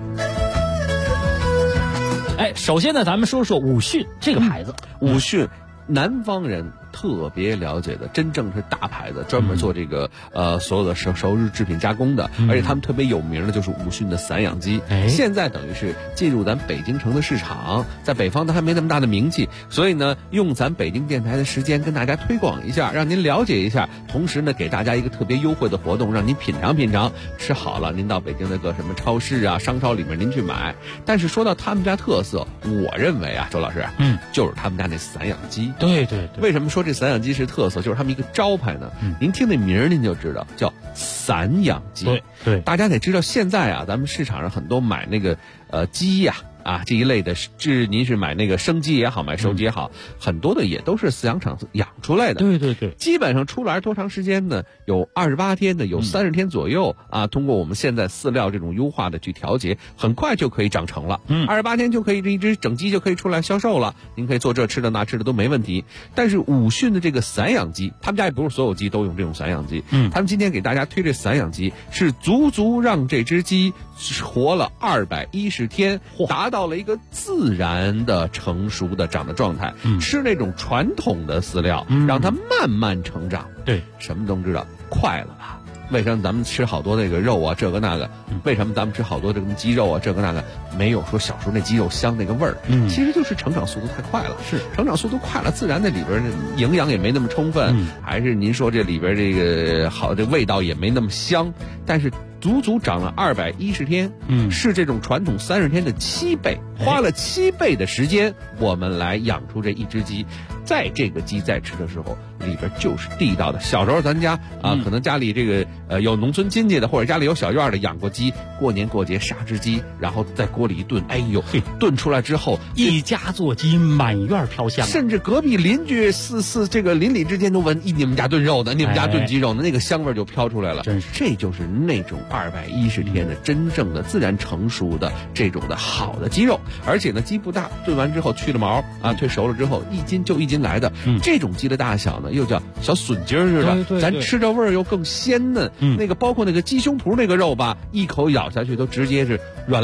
首先呢，咱们说说武训这个牌子。 武训，南方人特别了解的，真正是大牌子，专门做这个所有的熟日制品加工的，而且他们特别有名的就是武训的散养鸡。现在等于是进入咱北京城的市场，在北方它还没那么大的名气，所以呢，用咱北京电台的时间跟大家推广一下，让您了解一下，同时呢，给大家一个特别优惠的活动，让您品尝品尝。吃好了，您到北京那个什么超市啊、商超里面您去买。但是说到他们家特色，我认为啊，周老师，就是他们家那散养鸡。 对， 为什么说这散养鸡是特色？就是他们一个招牌呢。您听那名儿您就知道，叫散养鸡。 对， 大家得知道，现在啊，咱们市场上很多买那个鸡呀。这一类的，您是买那个生鸡也好，买熟鸡也好，很多的也都是饲养场养出来的。 对， 基本上出来多长时间呢？有28天的，有30天左右啊。通过我们现在饲料这种优化的去调节，很快就可以长成了。28天就可以，这一只整鸡就可以出来销售了。您可以做这吃的那吃的都没问题。但是武训的这个散养鸡，他们家也不是所有鸡都用这种散养鸡。他们今天给大家推这散养鸡，是足足让这只鸡活了210天，达到了一个自然的成熟的长的状态。吃那种传统的饲料，让它慢慢成长。 对， 什么都知道，快了吧？为什么咱们吃好多那个肉啊，这个那个？为什么咱们吃好多这个鸡肉啊，这个那个？没有说小时候那鸡肉香那个味儿。其实就是成长速度太快了。 是成长速度快了，自然那里边营养也没那么充分，还是您说这里边这个好，这味道也没那么香。但是足足长了210天，是这种传统30天的7倍，花了7倍的时间，我们来养出这一只鸡。在这个鸡在吃的时候，里边就是地道的。小时候咱家可能家里这个有农村亲戚的，或者家里有小院的养过鸡，过年过节杀只鸡，然后在锅里一炖，炖出来之后， 一家做鸡满院飘香， 甚至隔壁邻居这个邻里之间都闻，你们家炖肉的，你们家炖鸡肉的，那个香味就飘出来了。 真是， 这就是那种210天的真正的自然成熟的这种的好的鸡肉。而且呢，鸡不大，炖完之后去了毛退熟了之后，1斤就1斤来的。这种鸡的大小呢，又叫小笋筋似的， 对， 咱吃着味儿又更鲜嫩。那个包括那个鸡胸脯那个肉吧，一口咬下去都直接是软烂的，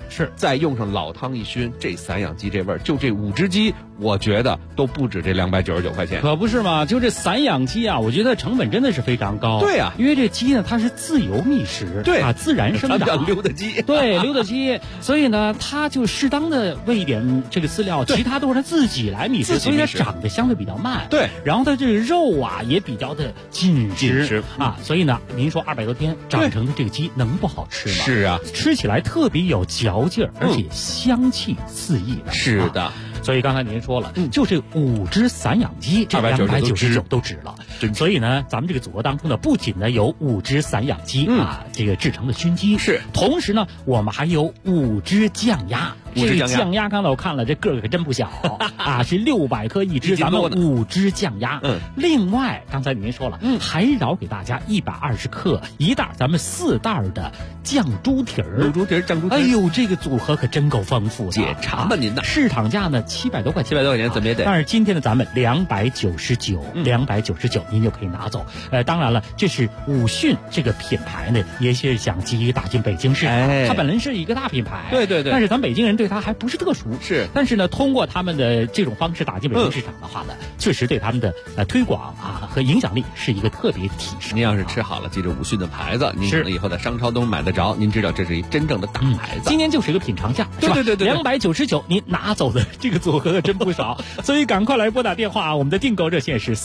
是， 再用上老汤一熏，这散养鸡这味儿，就这5只鸡，我觉得都不止这299块钱。 可不是嘛，就这散养鸡啊，我觉得成本真的是非常高。 对啊， 因为这鸡呢，它是自由觅食， 对啊，自然生长， 叫溜达鸡。 对，溜达鸡，所以呢，它就适当的喂一点这个饲料，其他都是它自己来觅食，所以它长得相对比较慢。 对， 然后它这个肉啊也比较的紧实啊，所以呢，您说200多天长成的这个鸡能不好吃吗？ 是啊， 吃起来特别有嚼劲儿，而且香气四溢的。 是的。 所以刚才您说了，就这5只散养鸡，这299都值了。所以呢，咱们这个组合当中呢，不仅呢有5只散养鸡啊，这个制成的熏鸡是， 同时呢，我们还有5只酱鸭。这个酱鸭刚才我看了，这个可真不小啊，是600克一只，咱们5只酱鸭。另外刚才您说了，还饶给大家120克一袋，咱们4袋的酱猪蹄儿。 卤猪蹄儿、酱猪蹄儿。 哎呦，这个组合可真够丰富的。 解馋吧您呐！ 市场价呢700多块钱 ，700多块钱怎么也得。 但是今天呢，咱们299，299您就可以拿走。当然了，这是武训这个品牌呢，也是想急于打进北京市场。它本来是一个大品牌， 对对对。 但是咱北京人对它还不是特熟， 是。 但是呢，通过他们的这种方式打进北京市场的话呢，确实对他们的推广啊和影响力是一个特别提升。 您要是吃好了，记着武训的牌子，您可能以后在商超都买得着。您知道这是一真正的大牌子。 今天就是一个品尝价，是吧？ 对 299，您拿走的这个组合可真不少，所以赶快来拨打电话，我们的订购热线是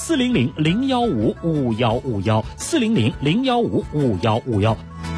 400-015-5151，400-015-5151。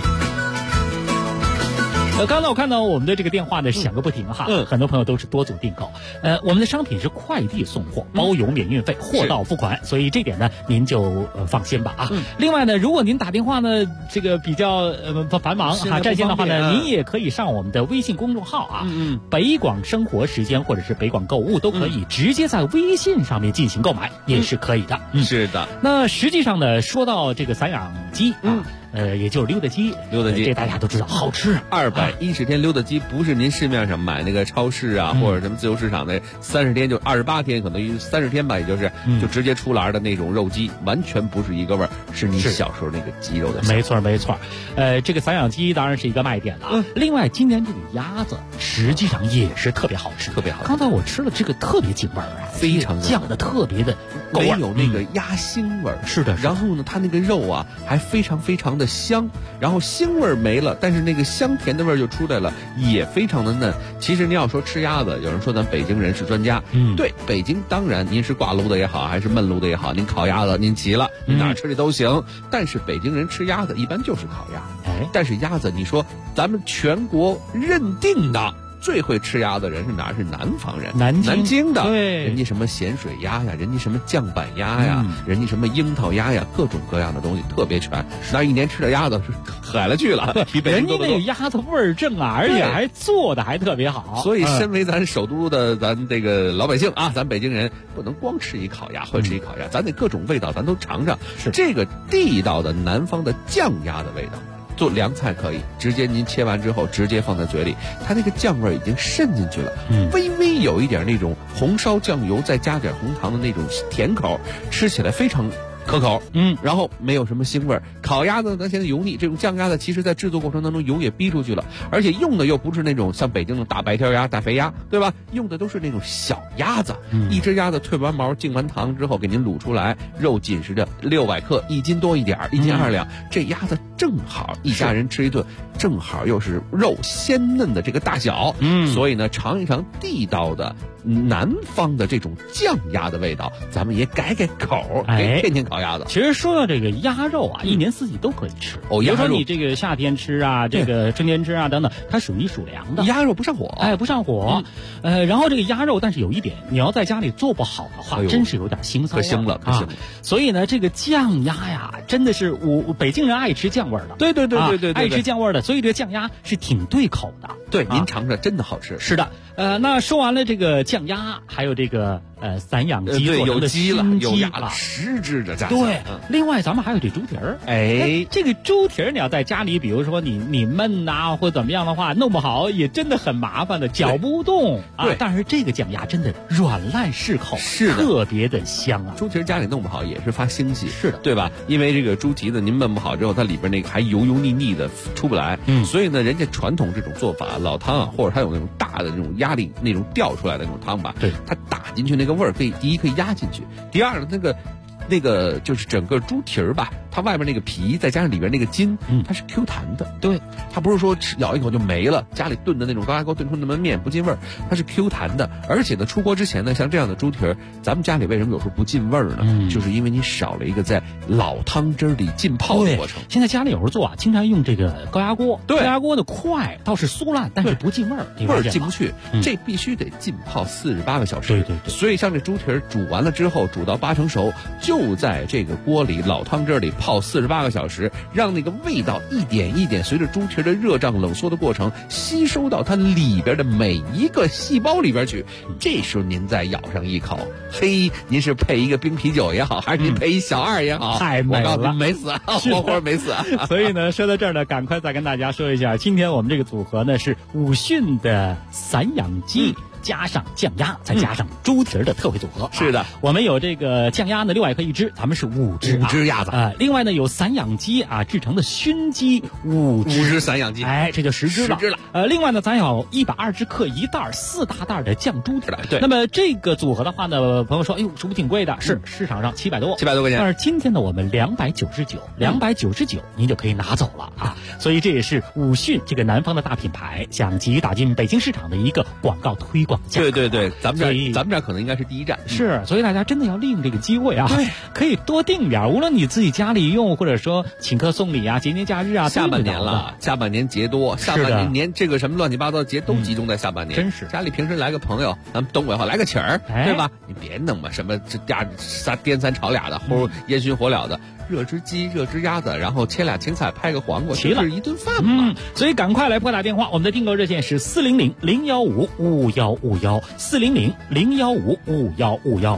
刚才我看到我们的这个电话呢响个不停哈，很多朋友都是多组订购。我们的商品是快递送货，包邮免运费，货到付款，所以这点呢您就放心吧啊。另外呢，如果您打电话呢这个比较繁忙哈占线的话呢，您也可以上我们的微信公众号啊，北广生活时间或者是北广购物都可以直接在微信上面进行购买，也是可以的。 是的。 那实际上呢，说到这个散养鸡啊。也就是溜达鸡，这大家都知道好吃。 210天溜达鸡不是您市面上买那个超市啊，或者什么自由市场的30天就28天，可能30天吧，也就是就直接出栏的那种肉鸡，完全不是一个味儿，是你小时候那个鸡肉的。 没错。这个散养鸡当然是一个卖点了。另外，今年这个鸭子实际上也是特别好吃，刚才我吃了这个特别劲味儿啊， 非常酱的特别的够味， 没有那个鸭腥味儿。 是的。 然后呢，它那个肉啊还非常的香，然后腥味没了，但是那个香甜的味儿就出来了，也非常的嫩。其实您要说吃鸭子，有人说咱北京人是专家，对，北京当然您是挂炉的也好，还是焖炉的也好，您烤鸭子您齐了，您哪儿吃的都行。但是北京人吃鸭子一般就是烤鸭，但是鸭子你说咱们全国认定的最会吃鸭的人是哪儿？是南方人，南京的。 对， 人家什么咸水鸭呀，人家什么酱板鸭呀，人家什么樱桃鸭呀，各种各样的东西特别全。那一年吃的鸭子是海了去了，比北京多得多。 人家那个鸭子味儿正啊，而且还做的还特别好。 所以，身为咱首都的咱这个老百姓啊，咱北京人不能光吃一烤鸭，会吃一烤鸭，咱得各种味道咱都尝尝。是这个地道的南方的酱鸭的味道。做凉菜可以直接您切完之后直接放在嘴里，它那个酱味已经渗进去了，微微有一点那种红烧酱油再加点红糖的那种甜口，吃起来非常可口，然后没有什么腥味儿。烤鸭子咱现在油腻，这种酱鸭子其实在制作过程当中油也逼出去了，而且用的又不是那种像北京的大白条鸭、大肥鸭，对吧？用的都是那种小鸭子，一只鸭子退完毛、进完糖之后给您卤出来，肉紧实的600克，1斤多一点，1斤2两，这鸭子正好一家人吃一顿，正好又是肉鲜嫩的这个大小，所以呢，尝一尝地道的南方的这种酱鸭的味道，咱们也改口，天天烤鸭子。 其实说到这个鸭肉啊，一年四季都可以吃。比如说你这个夏天吃啊，这个春天吃啊等等，它属于属凉的。 鸭肉不上火， 不上火。然后这个鸭肉，但是有一点，你要在家里做不好的话，真是有点腥臊， 可腥了。 所以呢，这个酱鸭呀，真的是北京人爱吃酱味的。 对， 爱吃酱味的，所以这个酱鸭是挺对口的。 对，您尝尝，真的好吃。 是的。那说完了这个酱鸭，还有这个散养鸡对，有鸡了，有鸭了，10只的家。 对，另外咱们还有这猪蹄儿。这个猪蹄儿你要在家里，比如说你焖呐，或怎么样的话，弄不好也真的很麻烦的，搅不动啊。但是这个酱鸭真的软烂适口， 是的， 特别的香啊。 猪蹄儿家里弄不好也是发腥气， 是的， 对吧？因为这个猪蹄子您焖不好之后，它里边那个还油油腻腻的出不来，所以呢，人家传统这种做法，老汤啊，或者它有那种大的那种压力那种掉出来的那种汤吧， 对， 它打进去那个味儿可以，第一可以压进去，第二呢，那个就是整个猪蹄儿吧，它外面那个皮再加上里边那个筋，它是 Q 弹的。 对， 它不是说咬一口就没了，家里炖的那种高压锅炖出那么面不进味儿，它是 Q 弹的。而且呢，出锅之前呢，像这样的猪蹄儿，咱们家里为什么有时候不进味儿呢？就是因为你少了一个在老汤汁里浸泡的过程。 现在家里有时候做啊，经常用这个高压锅， 对， 高压锅的快倒是酥烂，但是不进味儿， 味儿进不去，这必须得浸泡48个小时。 对。 所以像这猪蹄儿煮完了之后，煮到8成熟，就在这个锅里老汤汁里泡48个小时，让那个味道一点一点随着猪蹄的热胀冷缩的过程吸收到它里边的每一个细胞里边去。这时候您再咬上一口，嘿，您是配一个冰啤酒也好，还是您配一小二也好， 太美了， 我告诉您没死，活活没死。 所以呢，说到这儿呢，赶快再跟大家说一下，今天我们这个组合呢是武训的散养鸡。加上酱鸭，再加上猪蹄儿的特惠组合。 是的， 我们有这个酱鸭呢，另外可以1只，咱们是5只 ，5只鸭子另外呢有散养鸡啊制成的熏鸡5 只散养鸡， 这就10只了。 10只了。 另外呢，咱有120克1袋4大袋的酱猪蹄儿。 对。 那么这个组合的话呢，朋友说，哎呦，是不是挺贵的？是，市场上700多块钱。 但是今天呢，我们299，299您就可以拿走了啊。所以这也是武训这个南方的大品牌想急于打进北京市场的一个广告推广价格。 对，咱们这儿可能应该是第一站。 是，所以大家真的要利用这个机会啊， 对， 可以多订点，无论你自己家里用，或者说请客送礼啊，节年假日啊， 下半年了，下半年节多，下半年这个什么乱七八糟的节都集中在下半年。 真是， 家里平时来个朋友，咱们东北话来个请儿，对吧？你别弄嘛什么这颠三炒俩的，或者烟熏火燎的。热只鸡，热只鸭子，然后切俩青菜，拍个黄瓜， 齐了一顿饭嘛。 所以赶快来拨打电话，我们的订购热线是400-015-5151，400-015-5151。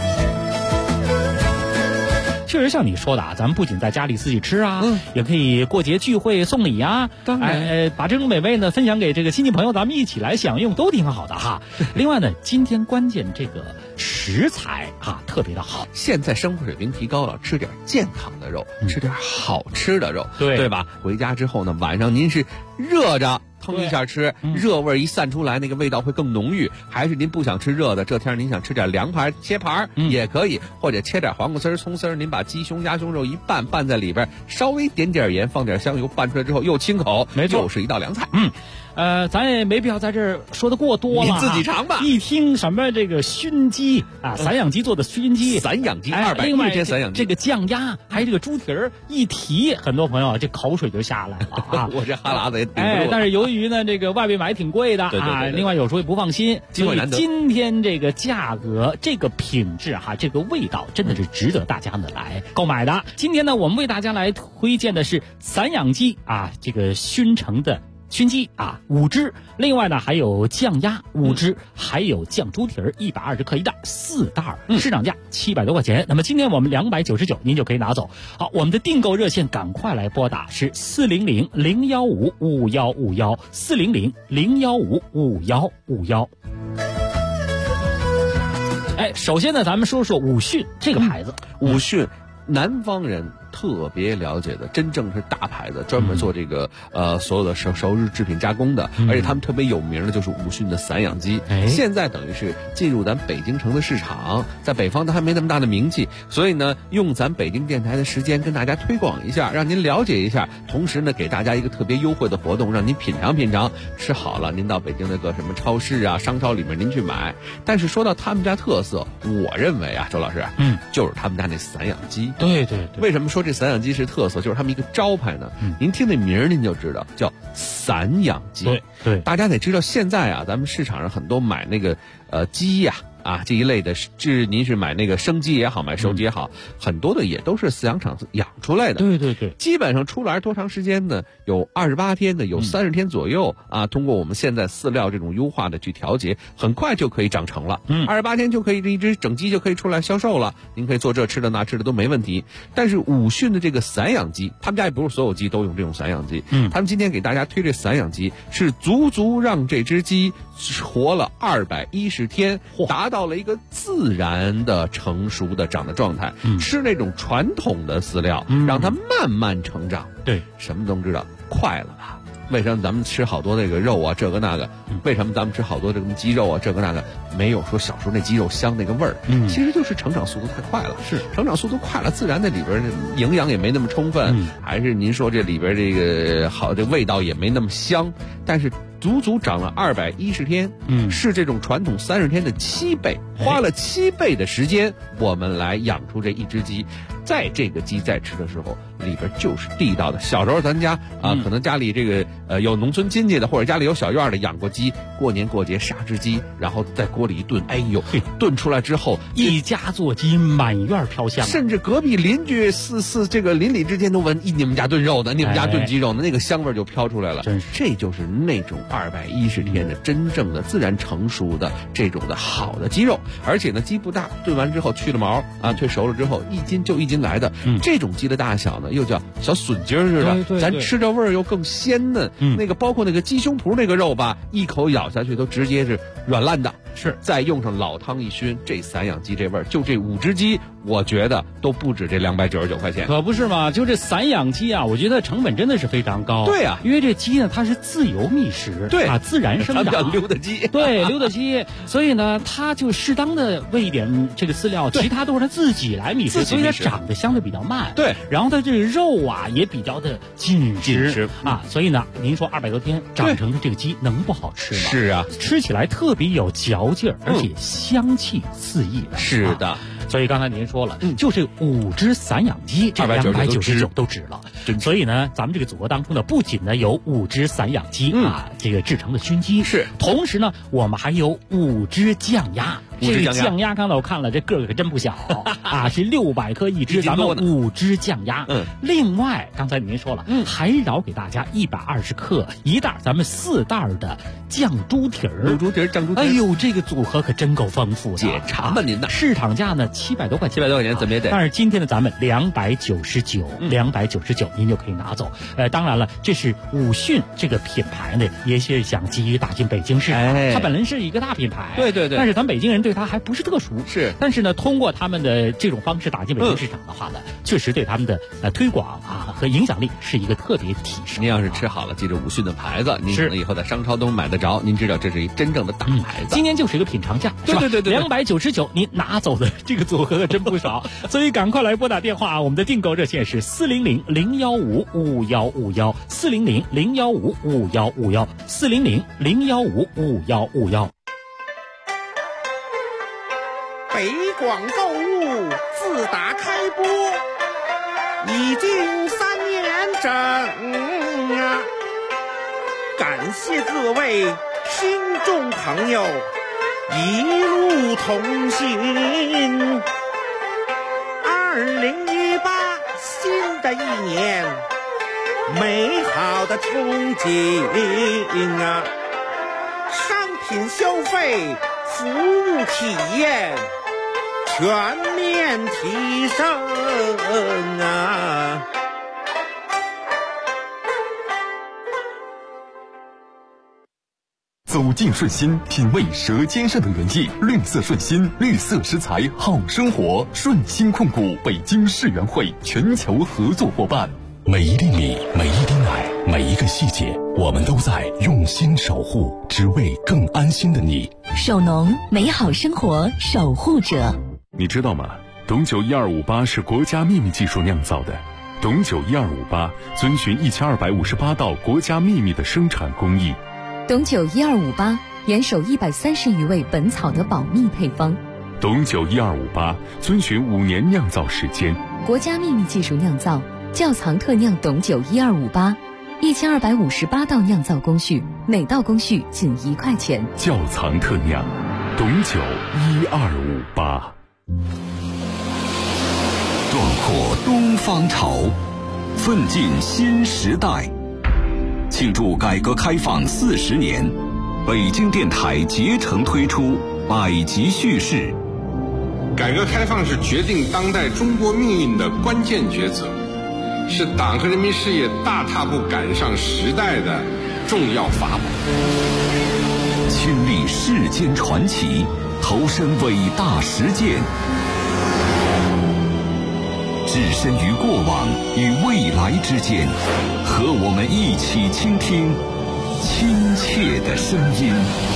确实像你说的啊，咱们不仅在家里自己吃啊，也可以过节聚会送礼啊， 当然， 把这种美味呢分享给这个亲戚朋友，咱们一起来享用，都挺好的哈。另外呢，今天关键这个食材啊特别的好， 现在生活水平提高了，吃点健康的肉，吃点好吃的肉， 对吧？回家之后呢，晚上您是热着腾一下吃，热味一散出来，那个味道会更浓郁。还是您不想吃热的，这天您想吃点凉盘，切盘也可以，或者切点黄瓜丝、葱丝，您把鸡胸、鸭胸肉一拌在里边，稍微点点盐，放点香油，拌出来之后又清口， 没错， 又是一道凉菜。 咱也没必要在这儿说的过多了， 你自己尝吧。 一听什么这个熏鸡啊，散养鸡做的熏鸡， 散养鸡另外 210散养鸡， 这个酱鸭，还有这个猪蹄儿，一提很多朋友这口水就下来了啊！ 我这哈喇子也顶不住。 但是由于呢，这个外边买挺贵的啊， 另外有时候也不放心，所以今天这个价格、这个品质哈、这个味道，真的是值得大家呢来购买的。今天呢，我们为大家来推荐的是散养鸡啊，这个熏成的。熏鸡啊5只，另外呢还有酱鸭5只，还有酱猪蹄儿120克1袋4袋，市场价700多块钱。那么今天我们299，您就可以拿走。好，我们的订购热线赶快来拨打是400-015-5151，400-015-5151。首先呢，咱们说说武训这个牌子， 武训南方人特别了解的，真正是大牌子，专门做这个所有的熟日制品加工的，而且他们特别有名的就是武训的散养鸡。现在等于是进入咱北京城的市场，在北方它还没那么大的名气，所以呢，用咱北京电台的时间跟大家推广一下，让您了解一下，同时呢，给大家一个特别优惠的活动，让您品尝品尝。吃好了，您到北京那个什么超市啊、商超里面您去买。但是说到他们家特色，我认为啊，周老师，就是他们家那散养鸡。 对， 为什么说这散养鸡是特色？就是他们一个招牌呢。您听那名儿您就知道，叫散养鸡。 对， 大家得知道，现在啊，咱们市场上很多买那个鸡呀。 啊这一类的，您是买那个生鸡也好，买熟鸡也好，很多的也都是饲养场养出来的。 对对对， 基本上出栏多长时间呢？有28天的，有30天左右啊。通过我们现在饲料这种优化的去调节，很快就可以长成了。28天就可以，这一只整鸡就可以出来销售了。您可以做这吃的那吃的都没问题。但是武训的这个散养鸡，他们家也不是所有鸡都用这种散养鸡。他们今天给大家推这散养鸡，是足足让这只鸡活了210天，达到了一个自然的成熟的长的状态。吃那种传统的饲料，让它慢慢成长。 对， 什么都知道，快了吧？为什么咱们吃好多那个肉啊，这个那个？为什么咱们吃好多这个鸡肉啊，这个那个？没有说小时候那鸡肉香那个味儿，其实就是成长速度太快了。 是成长速度快了，自然那里边营养也没那么充分，还是您说这里边这个好，这味道也没那么香。但是足足长了210天，是这种传统30天的7倍，花了7倍的时间，我们来养出这一只鸡。在这个鸡在吃的时候，里边就是地道的。小时候咱家可能家里这个有农村亲戚的，或者家里有小院的养过鸡，过年过节杀只鸡，然后在锅里一炖，哎呦，炖出来之后， 一家做鸡，满院飘香。 甚至隔壁邻居这个邻里之间都闻，你们家炖肉呢，你们家炖鸡肉呢，那个香味就飘出来了。 真是， 这就是那种210天的真正的自然成熟的这种的好的鸡肉。而且呢，鸡不大，炖完之后去了毛啊，退熟了之后1斤就1斤来的。这种鸡的大小呢，又叫小笋筋似的， 对， 咱吃着味儿又更鲜嫩。那个包括那个鸡胸脯那个肉吧，一口咬下去都直接是软烂的。是，再用上老汤一熏，这散养鸡这味儿，就这5只鸡，我觉得都不止这299块钱。 可不是嘛，就这散养鸡啊，我觉得成本真的是非常高。 对啊， 因为这鸡呢，它是自由觅食， 对啊，自然生长， 它叫溜达鸡。 对，溜达鸡，所以呢，它就适当的喂一点这个饲料，其他都是它自己来觅食，所以它长得相对比较慢。 对， 然后它这个肉啊也比较的紧实啊，所以呢，您说200多天长成的这个鸡能不好吃吗？ 是啊， 吃起来特别有嚼劲儿，而且香气四溢。 是的。 所以刚才您说了，就这5只散养鸡，这299都值了。所以呢，咱们这个组合当中呢，不仅呢有5只散养鸡这个制成的熏鸡， 是， 同时呢，我们还有5只酱鸭。这个酱鸭刚才我看了，这个可真不小啊，是600克一只，咱们5只酱鸭。另外刚才您说了，还饶给大家120克一袋，咱们4袋的酱猪蹄儿。 猪蹄儿，酱猪蹄儿。 哎呦，这个组合可真够丰富的。 解馋吧您的。 市场价呢700多块钱， 怎么也得。 但是今天呢，咱们299，299您就可以拿走。当然了，这是武训这个品牌呢，也是想急于打进北京市场。它本来是一个大品牌， 对， 但是咱北京人对它还不是特熟。 是， 但是呢，通过他们的这种方式打进北京市场的话呢，确实对他们的推广啊和影响力是一个特别提升。 您要是吃好了，记着武训的牌子，您可能以后在商超都买得着。您知道这是一真正的大牌子。 今年就是一个品尝价， 对 ，299，您拿走的这个组合可真不少。所以赶快来拨打电话，我们的订购热线是400-015-5151，400-015-5151，400-015-5151。 北广购物自打开播已经3年整啊！感谢各位听众朋友一路同行。2018新的一年，美好的憧憬啊！商品消费、服务体验全面提升啊！ 走进顺心，品味舌尖上的原意。绿色顺心，绿色食材好生活。顺心控股北京市源会全球合作伙伴。 每一粒米，每一滴奶，每一个细节，我们都在用心守护，只为更安心的你。 守农，美好生活守护者。 你知道吗？董酒1258是国家秘密技术酿造的。董酒1258遵循1258道国家秘密的生产工艺。 董酒1258严守130余味本草的保密配方。 董酒1258遵循5年酿造时间， 国家秘密技术酿造，窖藏特酿董酒1258，1258道酿造工序，每道工序仅1块钱。 窖藏特酿， 董九1258。 壮阔东方潮，奋进新时代。庆祝改革开放40年，北京电台竭诚推出百集叙事。 改革开放是决定当代中国命运的关键抉择，是党和人民事业大踏步赶上时代的重要法宝。 亲历世间传奇，投身伟大实践，置身于过往与未来之间，和我们一起倾听亲切的声音。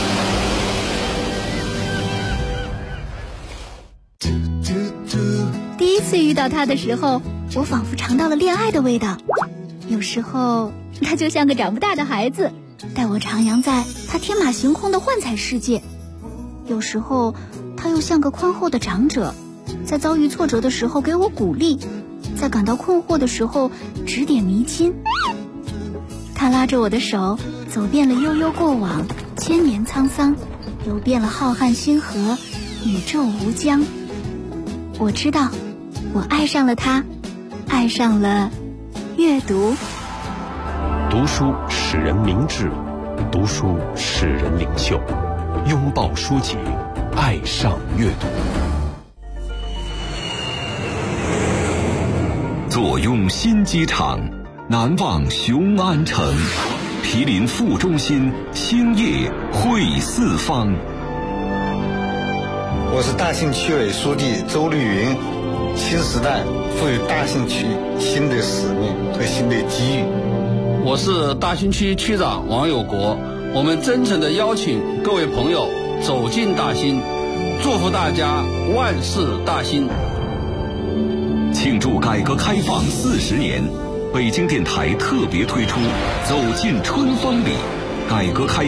第一次遇到他的时候，我仿佛尝到了恋爱的味道。有时候他就像个长不大的孩子，带我徜徉在他天马行空的幻彩世界。有时候他又像个宽厚的长者，在遭遇挫折的时候给我鼓励，在感到困惑的时候指点迷津。他拉着我的手，走遍了悠悠过往，千年沧桑，游遍了浩瀚星河，宇宙无疆。我知道，我爱上了他，爱上了阅读。 读书使人明智，读书使人领袖。拥抱书籍，爱上阅读。 坐拥新机场，难忘雄安城。毗邻副中心，兴业汇四方。 我是大兴区委书记周绿云。新时代赋予大兴区新的使命和新的机遇。 我是大兴区区长王有国。我们真诚地邀请各位朋友走进大兴，祝福大家万事大兴。 庆祝改革开放40年，北京电台特别推出《走进春风里》改革开